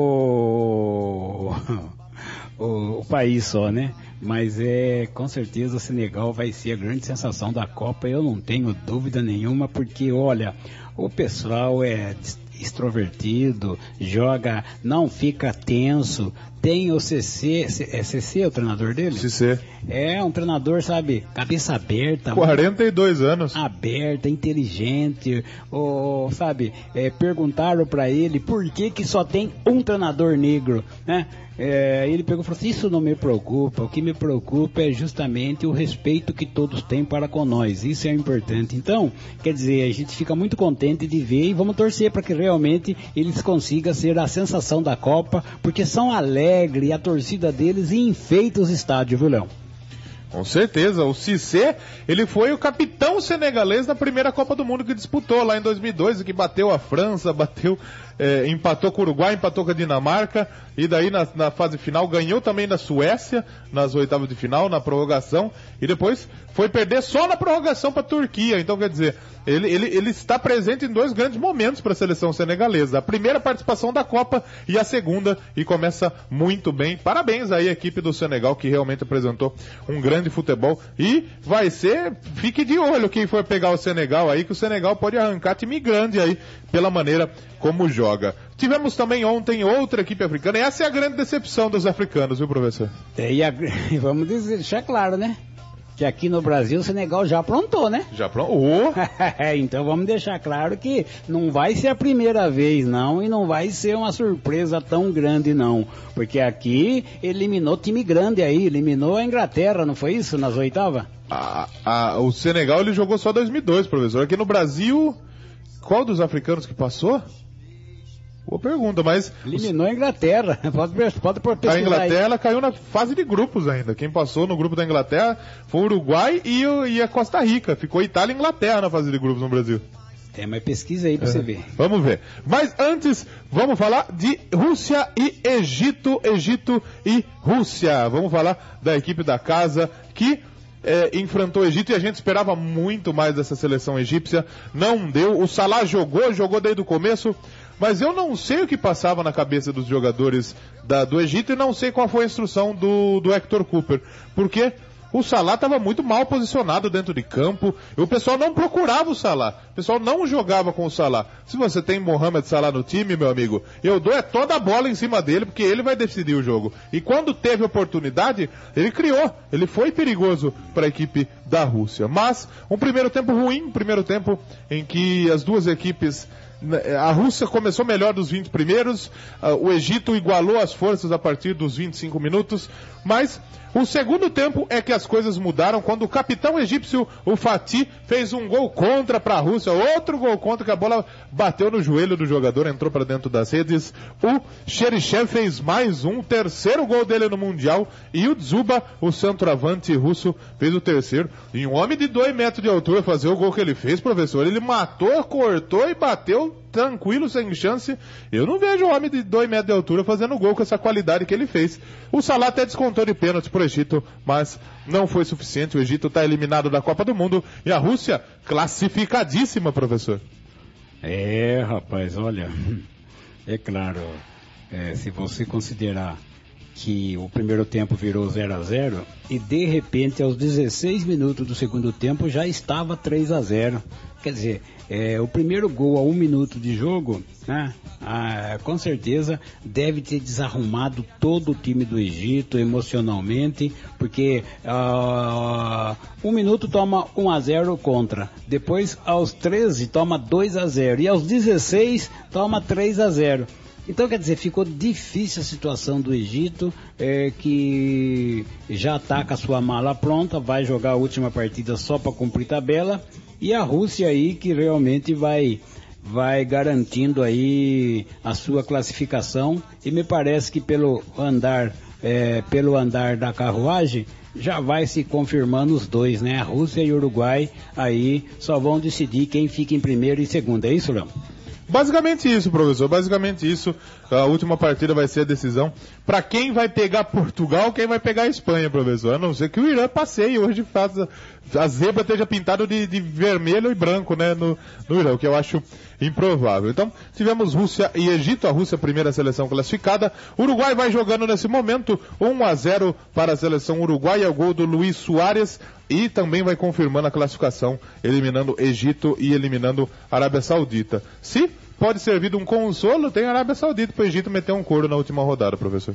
o, o, o país só, né? Mas é, com certeza o Senegal vai ser a grande sensação da Copa, eu não tenho dúvida nenhuma, porque olha, o pessoal é extrovertido, joga, não fica tenso. Tem o C C, é C C o treinador dele? C C. É um treinador, sabe, cabeça aberta. quarenta e dois anos. Aberta, inteligente, ou, sabe, é, perguntaram pra ele por que que só tem um treinador negro, né? É, ele pegou e falou assim, isso não me preocupa, o que me preocupa é justamente o respeito que todos têm para com nós, isso é importante. Então, quer dizer, a gente fica muito contente de ver e vamos torcer para que realmente eles consigam ser a sensação da Copa, porque são alegres e a torcida deles enfeita os estádios, viu, Léo? Com certeza, o Cissé, ele foi o capitão senegalês da primeira Copa do Mundo que disputou lá em dois mil e dois, que bateu a França, bateu, é, empatou com o Uruguai, empatou com a Dinamarca, e daí na, na fase final ganhou também da Suécia, nas oitavas de final, na prorrogação, e depois foi perder só na prorrogação para a Turquia. Então, quer dizer, ele, ele, ele está presente em dois grandes momentos para a seleção senegalesa. A primeira participação da Copa e a segunda, e começa muito bem. Parabéns aí à equipe do Senegal, que realmente apresentou um grande futebol. E vai ser, fique de olho quem for pegar o Senegal aí, que o Senegal pode arrancar time grande aí, pela maneira como joga. Tivemos também ontem outra equipe africana, e essa é a grande decepção dos africanos, viu, professor? É, e a, vamos dizer, deixar claro, né? Que aqui no Brasil o Senegal já aprontou, né? Já aprontou. Então vamos deixar claro que não vai ser a primeira vez, não, e não vai ser uma surpresa tão grande, não. Porque aqui eliminou time grande aí, eliminou a Inglaterra, não foi isso, nas oitavas? A, a, o Senegal ele jogou só dois mil e dois, professor. Aqui no Brasil, qual dos africanos que passou? Boa pergunta, mas... Eliminou a Inglaterra, pode, pode pesquisar. A Inglaterra aí. Caiu na fase de grupos ainda. Quem passou no grupo da Inglaterra foi o Uruguai e, o, e a Costa Rica. Ficou Itália e Inglaterra na fase de grupos no Brasil. É, mas pesquisa aí pra é. você ver. Vamos ver. Mas antes, vamos falar de Rússia e Egito. Egito e Rússia. Vamos falar da equipe da casa que... É, enfrentou o Egito, e a gente esperava muito mais dessa seleção egípcia. Não deu. O Salah jogou, jogou desde o começo, mas eu não sei o que passava na cabeça dos jogadores da, do Egito, e não sei qual foi a instrução do, do Hector Cooper, porque o Salah estava muito mal posicionado dentro de campo, e o pessoal não procurava o Salah, o pessoal não jogava com o Salah. Se você tem Mohamed Salah no time, meu amigo, eu dou é toda a bola em cima dele, porque ele vai decidir o jogo. E quando teve oportunidade, ele criou, ele foi perigoso para a equipe da Rússia. Mas um primeiro tempo ruim, um primeiro tempo em que as duas equipes... A Rússia começou melhor dos vinte primeiros, o Egito igualou as forças a partir dos vinte e cinco minutos, mas o segundo tempo é que as coisas mudaram quando o capitão egípcio, o Fatih, fez um gol contra para a Rússia, outro gol contra, que a bola bateu no joelho do jogador, entrou para dentro das redes. O Cheryshev fez mais um, terceiro gol dele no Mundial, e o Dzuba, o centroavante russo, fez o terceiro. E um homem de dois metros de altura fazer o gol que ele fez, professor, ele matou, cortou e bateu eu, tranquilo, sem chance, eu não vejo um homem de dois metros de altura fazendo gol com essa qualidade que ele fez. O Salah até descontou de pênalti pro Egito, mas não foi suficiente. O Egito está eliminado da Copa do Mundo e a Rússia classificadíssima, professor. É, rapaz, olha, é claro, é, se você considerar que o primeiro tempo virou zero a zero e de repente aos dezesseis minutos do segundo tempo já estava três a zero. Quer dizer, é, o primeiro gol a um minuto de jogo, né, ah, com certeza deve ter desarrumado todo o time do Egito emocionalmente, porque ah, um minuto toma um a zero contra, depois aos treze toma dois a zero e aos dezesseis toma três a zero. Então, quer dizer, ficou difícil a situação do Egito, é, que já está com a sua mala pronta, vai jogar a última partida só para cumprir tabela, e a Rússia aí que realmente vai, vai garantindo aí a sua classificação, e me parece que pelo andar, é, pelo andar da carruagem, já vai se confirmando os dois, né? A Rússia e o Uruguai aí só vão decidir quem fica em primeiro e segundo, é isso, Léo? Basicamente isso, professor, basicamente isso. A última partida vai ser a decisão para quem vai pegar Portugal, quem vai pegar a Espanha, professor. A não ser que o Irã passeie hoje, faz a, a zebra esteja pintada de, de vermelho e branco, né, no, no Irã, o que eu acho improvável. Então, tivemos Rússia e Egito, a Rússia primeira seleção classificada. Uruguai vai jogando nesse momento, um a zero para a seleção uruguaia, o gol do Luiz Soares, e também vai confirmando a classificação, eliminando Egito e eliminando Arábia Saudita. Se pode servir de um consolo, tem a Arábia Saudita para o Egito meter um couro na última rodada, professor.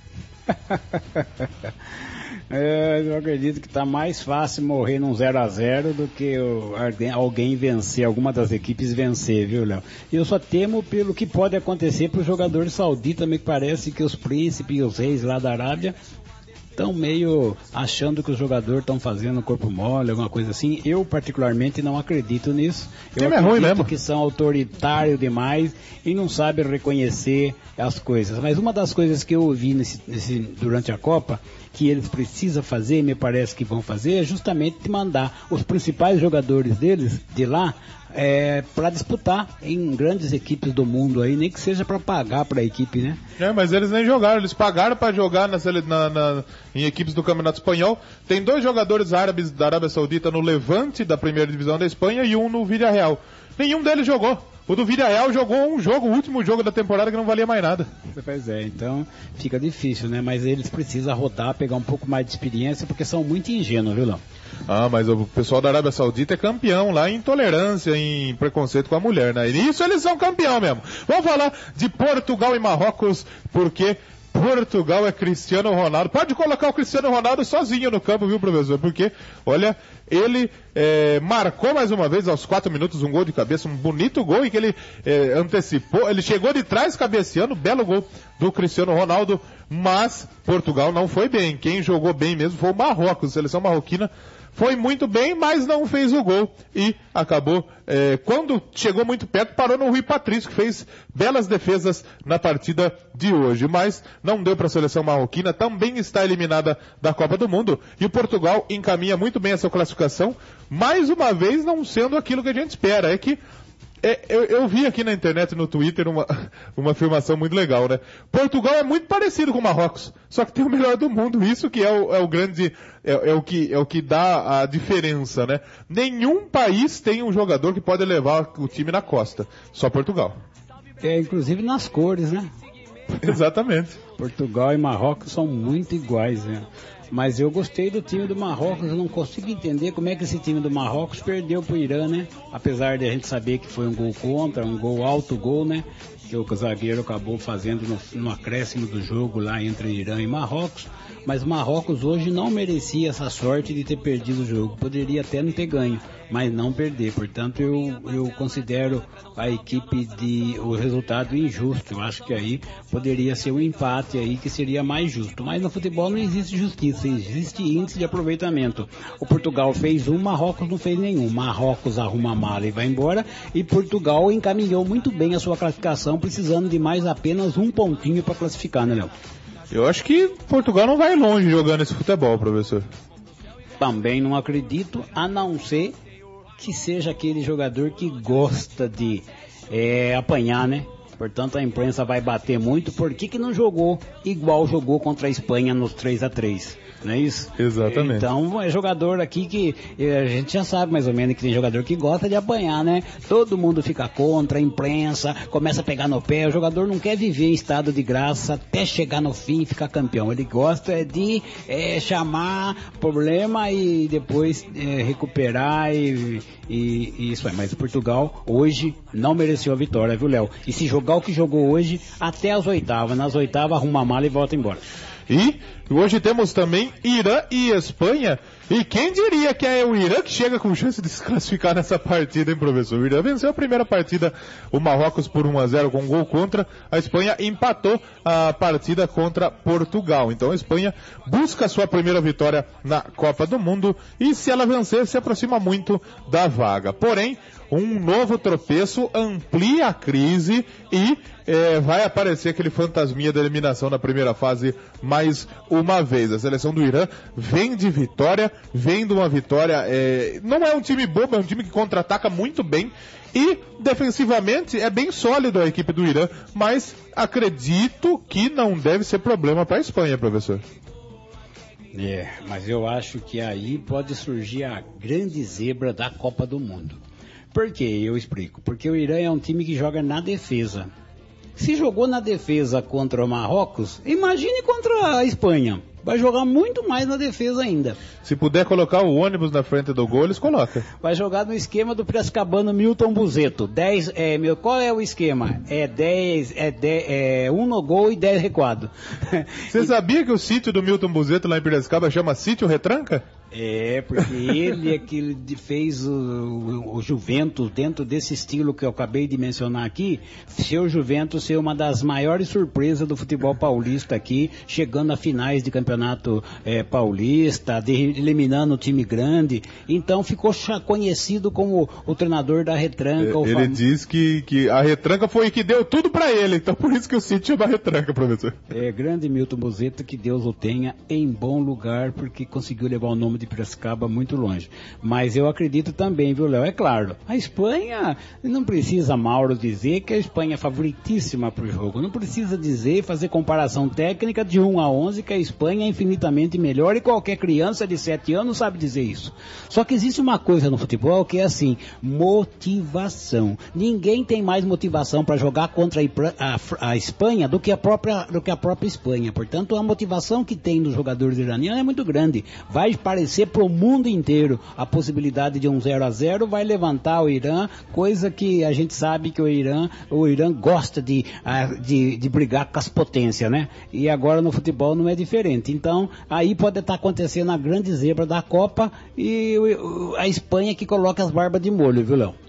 É, eu acredito que está mais fácil morrer num zero a zero do que o, alguém vencer, alguma das equipes vencer, viu, Léo? E eu só temo pelo que pode acontecer para os jogadores sauditas, me parece que os príncipes e os reis lá da Arábia estão meio achando que os jogadores estão fazendo corpo mole, alguma coisa assim. Eu particularmente não acredito nisso. Eu é acredito ruim mesmo. que são autoritários demais e não sabem reconhecer as coisas. Mas uma das coisas que eu ouvi nesse, nesse, durante a Copa, que eles precisam fazer, e me parece que vão fazer, é justamente mandar os principais jogadores deles, de lá, é, para disputar em grandes equipes do mundo aí, nem que seja para pagar para a equipe, né? É, mas eles nem jogaram, eles pagaram para jogar na, na, na, em equipes do Campeonato Espanhol. Tem dois jogadores árabes da Arábia Saudita no Levante, da primeira divisão da Espanha, e um no Villarreal. Nenhum deles jogou. O do Villarreal jogou um jogo, o último jogo da temporada, que não valia mais nada. Pois é, então fica difícil, né? Mas eles precisam rodar, pegar um pouco mais de experiência, porque são muito ingênuos, viu, Lão? Ah, mas o pessoal da Arábia Saudita é campeão lá em intolerância, em preconceito com a mulher, né? E isso eles são campeão mesmo. Vamos falar de Portugal e Marrocos, porque Portugal é Cristiano Ronaldo. Pode colocar o Cristiano Ronaldo sozinho no campo, viu, professor? Porque, olha, ele é, marcou mais uma vez aos quatro minutos um gol de cabeça, um bonito gol em que ele é, antecipou, ele chegou de trás cabeceando, belo gol do Cristiano Ronaldo, mas Portugal não foi bem. Quem jogou bem mesmo foi o Marrocos, a seleção marroquina foi muito bem, mas não fez o gol e acabou, é, quando chegou muito perto, parou no Rui Patrício, que fez belas defesas na partida de hoje, mas não deu para a seleção marroquina, também está eliminada da Copa do Mundo, e o Portugal encaminha muito bem a sua classificação, mais uma vez não sendo aquilo que a gente espera, é que É, eu, eu vi aqui na internet, no Twitter, uma, uma afirmação muito legal, né? Portugal é muito parecido com o Marrocos, só que tem o melhor do mundo, isso que é o, é o grande, é, é, o que, é o que dá a diferença, né? Nenhum país tem um jogador que pode levar o time na costa, só Portugal. É, inclusive nas cores, né? Exatamente. Portugal e Marrocos são muito iguais, né? Mas eu gostei do time do Marrocos, eu não consigo entender como é que esse time do Marrocos perdeu pro Irã, né? Apesar de a gente saber que foi um gol contra, um gol alto gol, né? Que o zagueiro acabou fazendo no, no acréscimo do jogo lá entre Irã e Marrocos. Mas Marrocos hoje não merecia essa sorte de ter perdido o jogo. Poderia até não ter ganho, mas não perder. Portanto, eu, eu considero a equipe de o resultado injusto. Eu acho que aí poderia ser um empate aí que seria mais justo. Mas no futebol não existe justiça, existe índice de aproveitamento. O Portugal fez um, Marrocos não fez nenhum. Marrocos arruma a mala e vai embora. E Portugal encaminhou muito bem a sua classificação, precisando de mais apenas um pontinho para classificar, né, Léo? Eu acho que Portugal não vai longe jogando esse futebol, professor. Também não acredito, a não ser que seja aquele jogador que gosta de, é, apanhar, né? Portanto, a imprensa vai bater muito. Por que que não jogou igual jogou contra a Espanha nos três a três? Não é isso? Exatamente. Então, é jogador aqui que a gente já sabe mais ou menos que tem jogador que gosta de apanhar, né? Todo mundo fica contra, a imprensa começa a pegar no pé. O jogador não quer viver em estado de graça até chegar no fim e ficar campeão. Ele gosta de é, chamar problema e depois é, recuperar e, e, e isso é. Mas o Portugal hoje não mereceu a vitória, viu, Léo? E se jogar o que jogou hoje, até as oitavas. Nas oitavas, arruma a mala e volta embora. E hoje temos também Irã e Espanha. E quem diria que é o Irã que chega com chance de se classificar nessa partida, hein, professor? O Irã venceu a primeira partida, o Marrocos por um a zero com um gol contra. A Espanha empatou a partida contra Portugal. Então a Espanha busca a sua primeira vitória na Copa do Mundo e, se ela vencer, se aproxima muito da vaga. Porém, um novo tropeço amplia a crise e é, vai aparecer aquele fantasminha da eliminação na primeira fase mais uma vez. A seleção do Irã vem de vitória, vem de uma vitória, é, não é um time bobo, é um time que contra-ataca muito bem e defensivamente é bem sólido a equipe do Irã, mas acredito que não deve ser problema para a Espanha, professor. É, mas eu acho que aí pode surgir a grande zebra da Copa do Mundo. Por quê? Eu explico. Porque o Irã é um time que joga na defesa. Se jogou na defesa contra o Marrocos, imagine contra a Espanha. Vai jogar muito mais na defesa ainda. Se puder colocar o ônibus na frente do gol, eles colocam. Vai jogar no esquema do Piracicabano Milton Buzeto. dez, é, meu, qual é o esquema? É dez, é, dez, é um no gol e dez recuado. Você sabia que o sítio do Milton Buzeto lá em Piracicaba chama Sítio Retranca? É, porque ele é que fez o, o, o Juventus, dentro desse estilo que eu acabei de mencionar aqui, seu Juventus ser uma das maiores surpresas do futebol paulista aqui, chegando a finais de campeonato é, paulista, de, eliminando o time grande, então ficou conhecido como o treinador da retranca. É, ele fam... diz que, que a retranca foi que deu tudo pra ele, então por isso que o sítio chama retranca, professor. É, grande Milton Buzeto, que Deus o tenha em bom lugar, porque conseguiu levar o nome de Piracicaba muito longe. Mas eu acredito também, viu, Léo? É claro, a Espanha, não precisa, Mauro, dizer que a Espanha é favoritíssima para o jogo. Não precisa dizer, fazer comparação técnica de um a onze, que a Espanha é infinitamente melhor e qualquer criança de sete anos sabe dizer isso. Só que existe uma coisa no futebol que é assim, motivação. Ninguém tem mais motivação para jogar contra a, a, a Espanha do que a, própria, do que a própria Espanha. Portanto, a motivação que tem dos jogadores iranianos é muito grande. Vai parecer para o mundo inteiro a possibilidade de um zero a zero, vai levantar o Irã, coisa que a gente sabe que o Irã, o Irã gosta de, de, de brigar com as potências, né? E agora no futebol não é diferente. Então, aí pode estar acontecendo a grande zebra da Copa e a Espanha que coloca as barbas de molho, viu, Léo?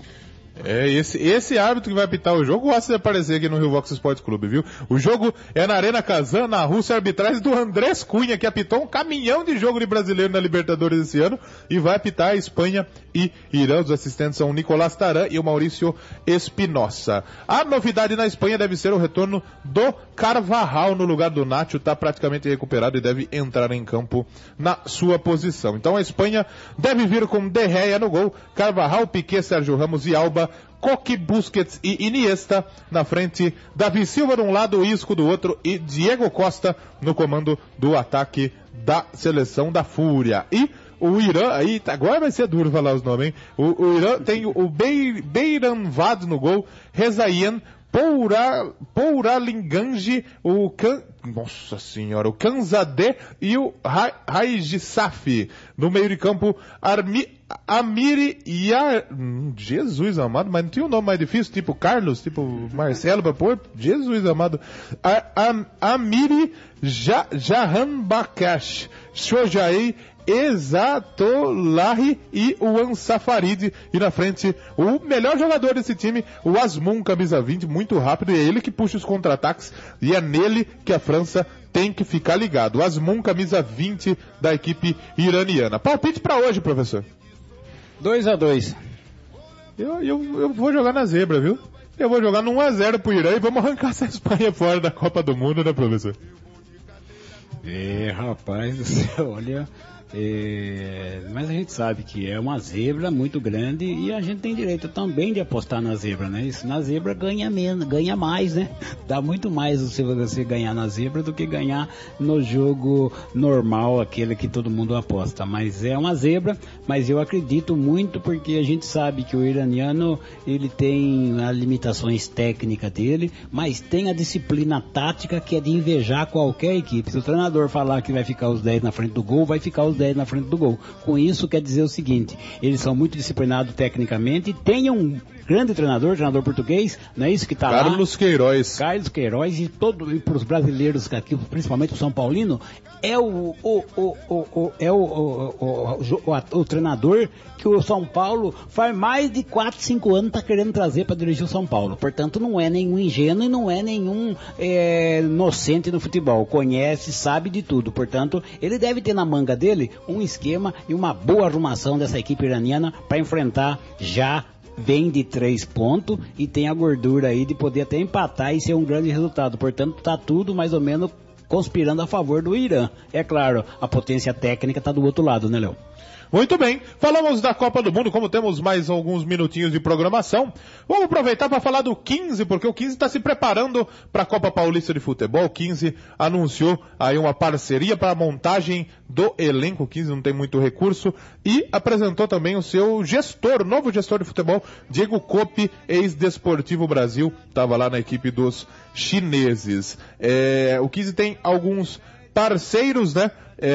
É, esse, esse árbitro que vai apitar o jogo gosta de aparecer aqui no Rio Vox Esporte Clube, viu? O jogo é na Arena Kazan, na Rússia, arbitragem do Andrés Cunha, que apitou um caminhão de jogo de brasileiro na Libertadores esse ano, e vai apitar a Espanha e Irã. Os assistentes são o Nicolás Taran e o Maurício Espinosa. A novidade na Espanha deve ser o retorno do Carvajal no lugar do Nacho, está praticamente recuperado e deve entrar em campo na sua posição. Então a Espanha deve vir com De Gea no gol, Carvajal, Piqué, Sérgio Ramos e Alba, Coque, Busquets e Iniesta na frente, Davi Silva de um lado, Isco do outro e Diego Costa no comando do ataque da seleção da Fúria. E o Irã, aí agora vai ser duro falar os nomes, hein? O, o Irã tem o Be- Beiranvad no gol, Rezaien, Poura, Pouralinganji, o Can... Nossa senhora, o Kanzadeh e o Raijisaf. No meio de campo, Armi, Amiri e a... Jesus amado, mas não tinha um nome mais difícil, tipo Carlos, tipo Marcelo pra pôr? Jesus amado. A, a, Amiri Jahan Bakash, Shojaei, Exatolahi e o Ansafarid. E na frente, o melhor jogador desse time, o Asmun, camisa vinte, muito rápido, e é ele que puxa os contra-ataques, e é nele que a França tem que ficar ligado. O Asmun, camisa vinte da equipe iraniana. Palpite pra hoje, professor. dois a dois. Eu, eu, eu vou jogar na zebra, viu? Eu vou jogar no um a zero pro Irã e vamos arrancar essa Espanha fora da Copa do Mundo, né, professor? É, rapaz do céu, olha... É, mas a gente sabe que é uma zebra muito grande e a gente tem direito também de apostar na zebra, né? Isso, na zebra ganha menos, ganha mais, né? Dá muito mais se você ganhar na zebra do que ganhar no jogo normal, aquele que todo mundo aposta. Mas é uma zebra, mas eu acredito muito porque a gente sabe que o iraniano, ele tem as limitações técnicas dele, mas tem a disciplina tática que é de invejar qualquer equipe. Se o treinador falar que vai ficar os dez na frente do gol, vai ficar os dez na frente do gol. Com isso, quer dizer o seguinte, eles são muito disciplinados tecnicamente, tem um grande treinador, treinador português, não é isso que está lá? Carlos Queiroz. Carlos Queiroz, e, todo, e para os brasileiros aqui, principalmente o São Paulino, é o, o, o, o, o, é o, o, o, o, o treinador que o São Paulo faz mais de quatro, cinco anos está querendo trazer para dirigir o São Paulo. Portanto, não é nenhum ingênuo e não é nenhum é, inocente no futebol. Conhece, sabe de tudo. Portanto, ele deve ter na manga dele um esquema e uma boa arrumação dessa equipe iraniana para enfrentar já vem de três pontos e tem a gordura aí de poder até empatar e ser um grande resultado. Portanto, está tudo mais ou menos conspirando a favor do Irã. É claro, a potência técnica está do outro lado, né, Léo? Muito bem, falamos da Copa do Mundo, como temos mais alguns minutinhos de programação, vamos aproveitar para falar do quinze, porque o quinze está se preparando para a Copa Paulista de Futebol. O quinze anunciou aí uma parceria para a montagem do elenco, o quinze não tem muito recurso, e apresentou também o seu gestor, o novo gestor de futebol, Diego Coppe, ex-Desportivo Brasil, estava lá na equipe dos chineses. É, o quinze tem alguns parceiros, né?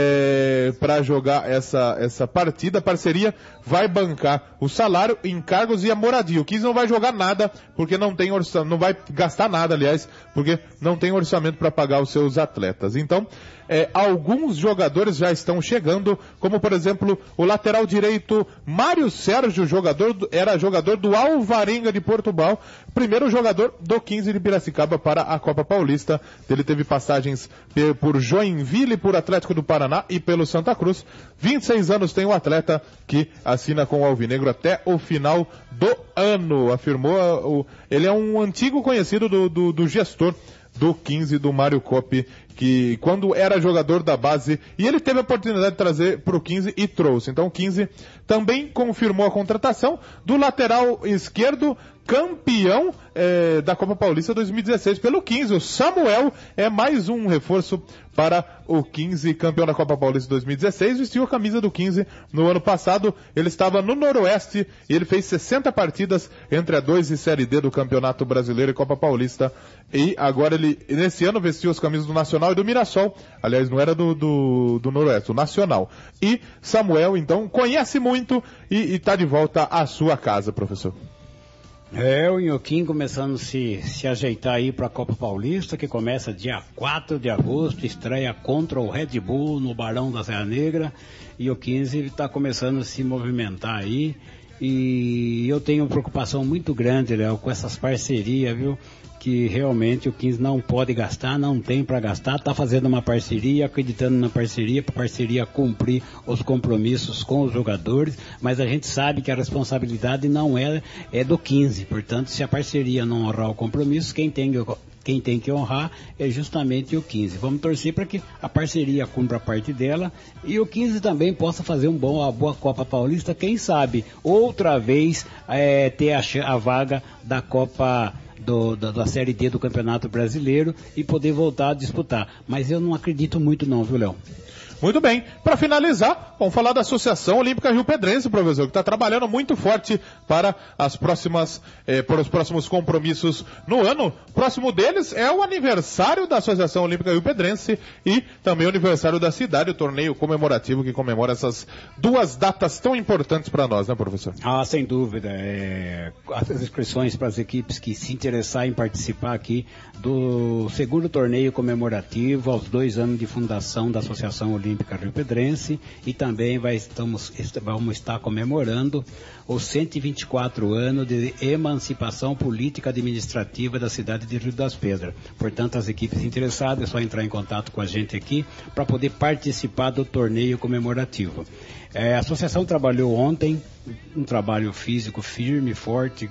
É, para jogar essa, essa partida, a parceria vai bancar o salário, encargos e a moradia. O quinze não vai jogar nada, porque não tem orçamento, não vai gastar nada, aliás, porque não tem orçamento para pagar os seus atletas. Então, é, alguns jogadores já estão chegando, como por exemplo, o lateral direito Mário Sérgio, jogador do, era jogador do Alvarenga de Portugal, primeiro jogador do quinze de Piracicaba para a Copa Paulista. Ele teve passagens por Joinville, por Atlético do Paraná e pelo Santa Cruz. vinte e seis anos tem o atleta que assina com o Alvinegro até o final do ano, afirmou. O, ele é um antigo conhecido do, do, do gestor do quinze, do Mário Coppe, que quando era jogador da base, e ele teve a oportunidade de trazer para o quinze e trouxe. Então o quinze também confirmou a contratação do lateral esquerdo, campeão eh, da Copa Paulista dois mil e dezesseis pelo quinze. O Samuel é mais um reforço para o quinze, campeão da Copa Paulista dois mil e dezesseis, vestiu a camisa do quinze no ano passado. Ele estava no Noroeste e ele fez sessenta partidas entre a dois e Série D do Campeonato Brasileiro e Copa Paulista. E agora ele, nesse ano, vestiu as camisas do Nacional e do Mirassol. Aliás, não era do, do, do Noroeste, o Nacional. E Samuel, então, conhece muito e está de volta à sua casa, professor. É, o Inhoquim começando a se, se ajeitar aí para a Copa Paulista, que começa dia quatro de agosto, estreia contra o Red Bull no Barão da Serra Negra, e o quinze está começando a se movimentar aí, e eu tenho uma preocupação muito grande, Léo, com essas parcerias, viu? Que realmente o quinze não pode gastar, não tem para gastar, está fazendo uma parceria, acreditando na parceria, para a parceria cumprir os compromissos com os jogadores, mas a gente sabe que a responsabilidade não é, é do quinze, portanto, se a parceria não honrar o compromisso, quem tem, quem tem que honrar é justamente o quinze. Vamos torcer para que a parceria cumpra a parte dela e o quinze também possa fazer um bom, uma boa Copa Paulista, quem sabe, outra vez é, ter a, a vaga da Copa Do, da, da Série D do Campeonato Brasileiro e poder voltar a disputar. Mas eu não acredito muito não, viu, Léo? Muito bem. Para finalizar, vamos falar da Associação Olímpica Rio Pedrense, professor, que está trabalhando muito forte para as próximas, eh, para os próximos compromissos no ano. O próximo deles é o aniversário da Associação Olímpica Rio Pedrense e também o aniversário da cidade, o torneio comemorativo que comemora essas duas datas tão importantes para nós, né, professor? Ah, sem dúvida. É, as inscrições para as equipes que se interessarem em participar aqui do segundo torneio comemorativo aos dois anos de fundação da Associação Olímpica Rio Pedrense, e também vai, estamos, vamos estar comemorando os cento e vinte e quatro anos de emancipação política administrativa da cidade de Rio das Pedras. Portanto, as equipes interessadas é só entrar em contato com a gente aqui para poder participar do torneio comemorativo. É, a associação trabalhou ontem um trabalho físico firme, forte,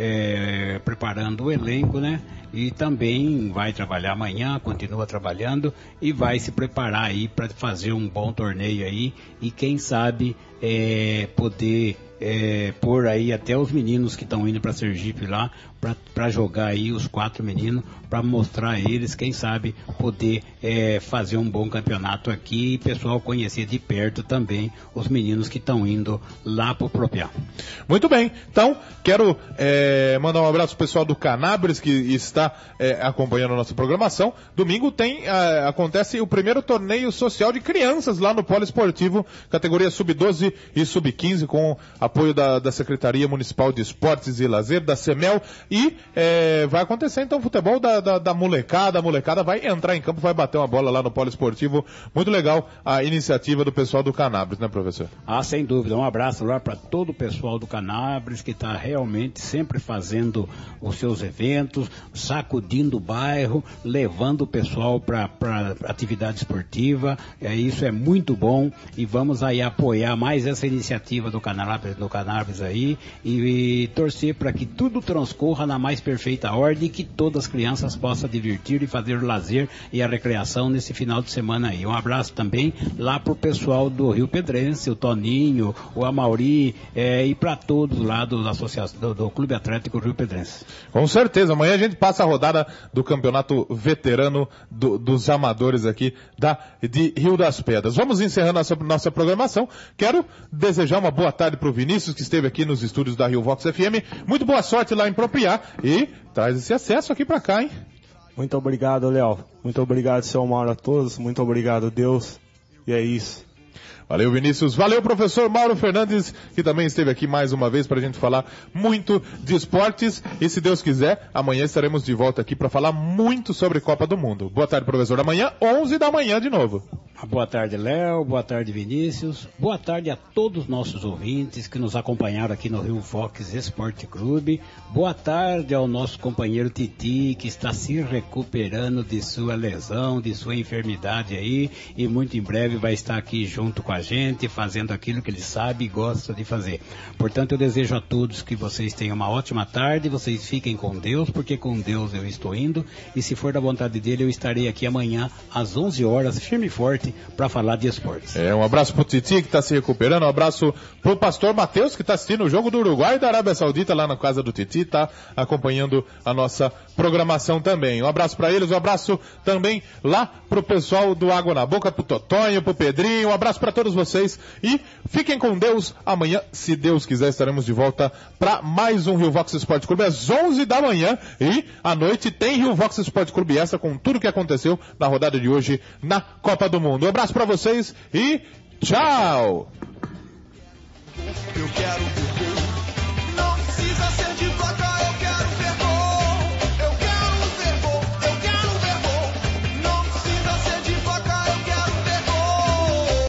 é, preparando o elenco, né? E também vai trabalhar amanhã, continua trabalhando e vai se preparar aí para fazer um bom torneio aí e quem sabe é, poder é, pôr aí até os meninos que estão indo para Sergipe lá para jogar aí os quatro meninos, para mostrar a eles, quem sabe poder é, fazer um bom campeonato aqui e o pessoal conhecer de perto também os meninos que estão indo lá para o Propiá. Muito bem, então quero é, mandar um abraço pro pessoal do Canabres que está é, acompanhando a nossa programação. Domingo tem, é, acontece o primeiro torneio social de crianças lá no Polo Esportivo, categoria sub doze e sub quinze, com apoio da, da Secretaria Municipal de Esportes e Lazer, da CEMEL. E é, vai acontecer então o futebol da, da, da molecada, a molecada vai entrar em campo, vai bater uma bola lá no Polo Esportivo. Muito legal a iniciativa do pessoal do Canabres, né, professor? Ah, sem dúvida. Um abraço lá para todo o pessoal do Canabres, que está realmente sempre fazendo os seus eventos, sacudindo o bairro, levando o pessoal para atividade esportiva. É, isso é muito bom e vamos aí apoiar mais essa iniciativa do Canabres, do Canabres aí e, e torcer para que tudo transcorra na mais perfeita ordem e que todas as crianças possam divertir e fazer o lazer e a recreação nesse final de semana aí. Um abraço também lá pro pessoal do Rio Pedrense, o Toninho, o Amauri é, e para todos lá do, da associação, do, do Clube Atlético Rio Pedrense. Com certeza, amanhã a gente passa a rodada do campeonato veterano do, dos amadores aqui da, de Rio das Pedras. Vamos encerrando nossa, nossa programação. Quero desejar uma boa tarde pro Vinícius, que esteve aqui nos estúdios da Rio Vox F M. Muito boa sorte lá em Propriá e traz esse acesso aqui pra cá, hein? Muito obrigado, Léo. Muito obrigado, seu Mauro, a todos. Muito obrigado, Deus. E é isso. Valeu, Vinícius. Valeu, professor Mauro Fernandes, que também esteve aqui mais uma vez para a gente falar muito de esportes. E se Deus quiser, amanhã estaremos de volta aqui para falar muito sobre Copa do Mundo. Boa tarde, professor. Amanhã, onze da manhã de novo. Boa tarde, Léo. Boa tarde, Vinícius. Boa tarde a todos os nossos ouvintes que nos acompanharam aqui no Rio Vox Esporte Clube. Boa tarde ao nosso companheiro Titi, que está se recuperando de sua lesão, de sua enfermidade aí. E muito em breve vai estar aqui junto com a gente, fazendo aquilo que ele sabe e gosta de fazer. Portanto, eu desejo a todos que vocês tenham uma ótima tarde, vocês fiquem com Deus, porque com Deus eu estou indo, e se for da vontade dele, eu estarei aqui amanhã às onze horas, firme e forte, para falar de esportes. É, um abraço pro Titi, que está se recuperando, um abraço pro pastor Matheus, que está assistindo o jogo do Uruguai e da Arábia Saudita lá na casa do Titi, tá acompanhando a nossa programação também. Um abraço para eles, um abraço também lá pro pessoal do Água na Boca, pro Totonho, pro Pedrinho, um abraço para todos vocês e fiquem com Deus. Amanhã, se Deus quiser, estaremos de volta para mais um Rio Vox Esporte Clube às onze da manhã e à noite tem Rio Vox Esporte Clube Extra com tudo o que aconteceu na rodada de hoje na Copa do Mundo. Um abraço para vocês e tchau! Eu quero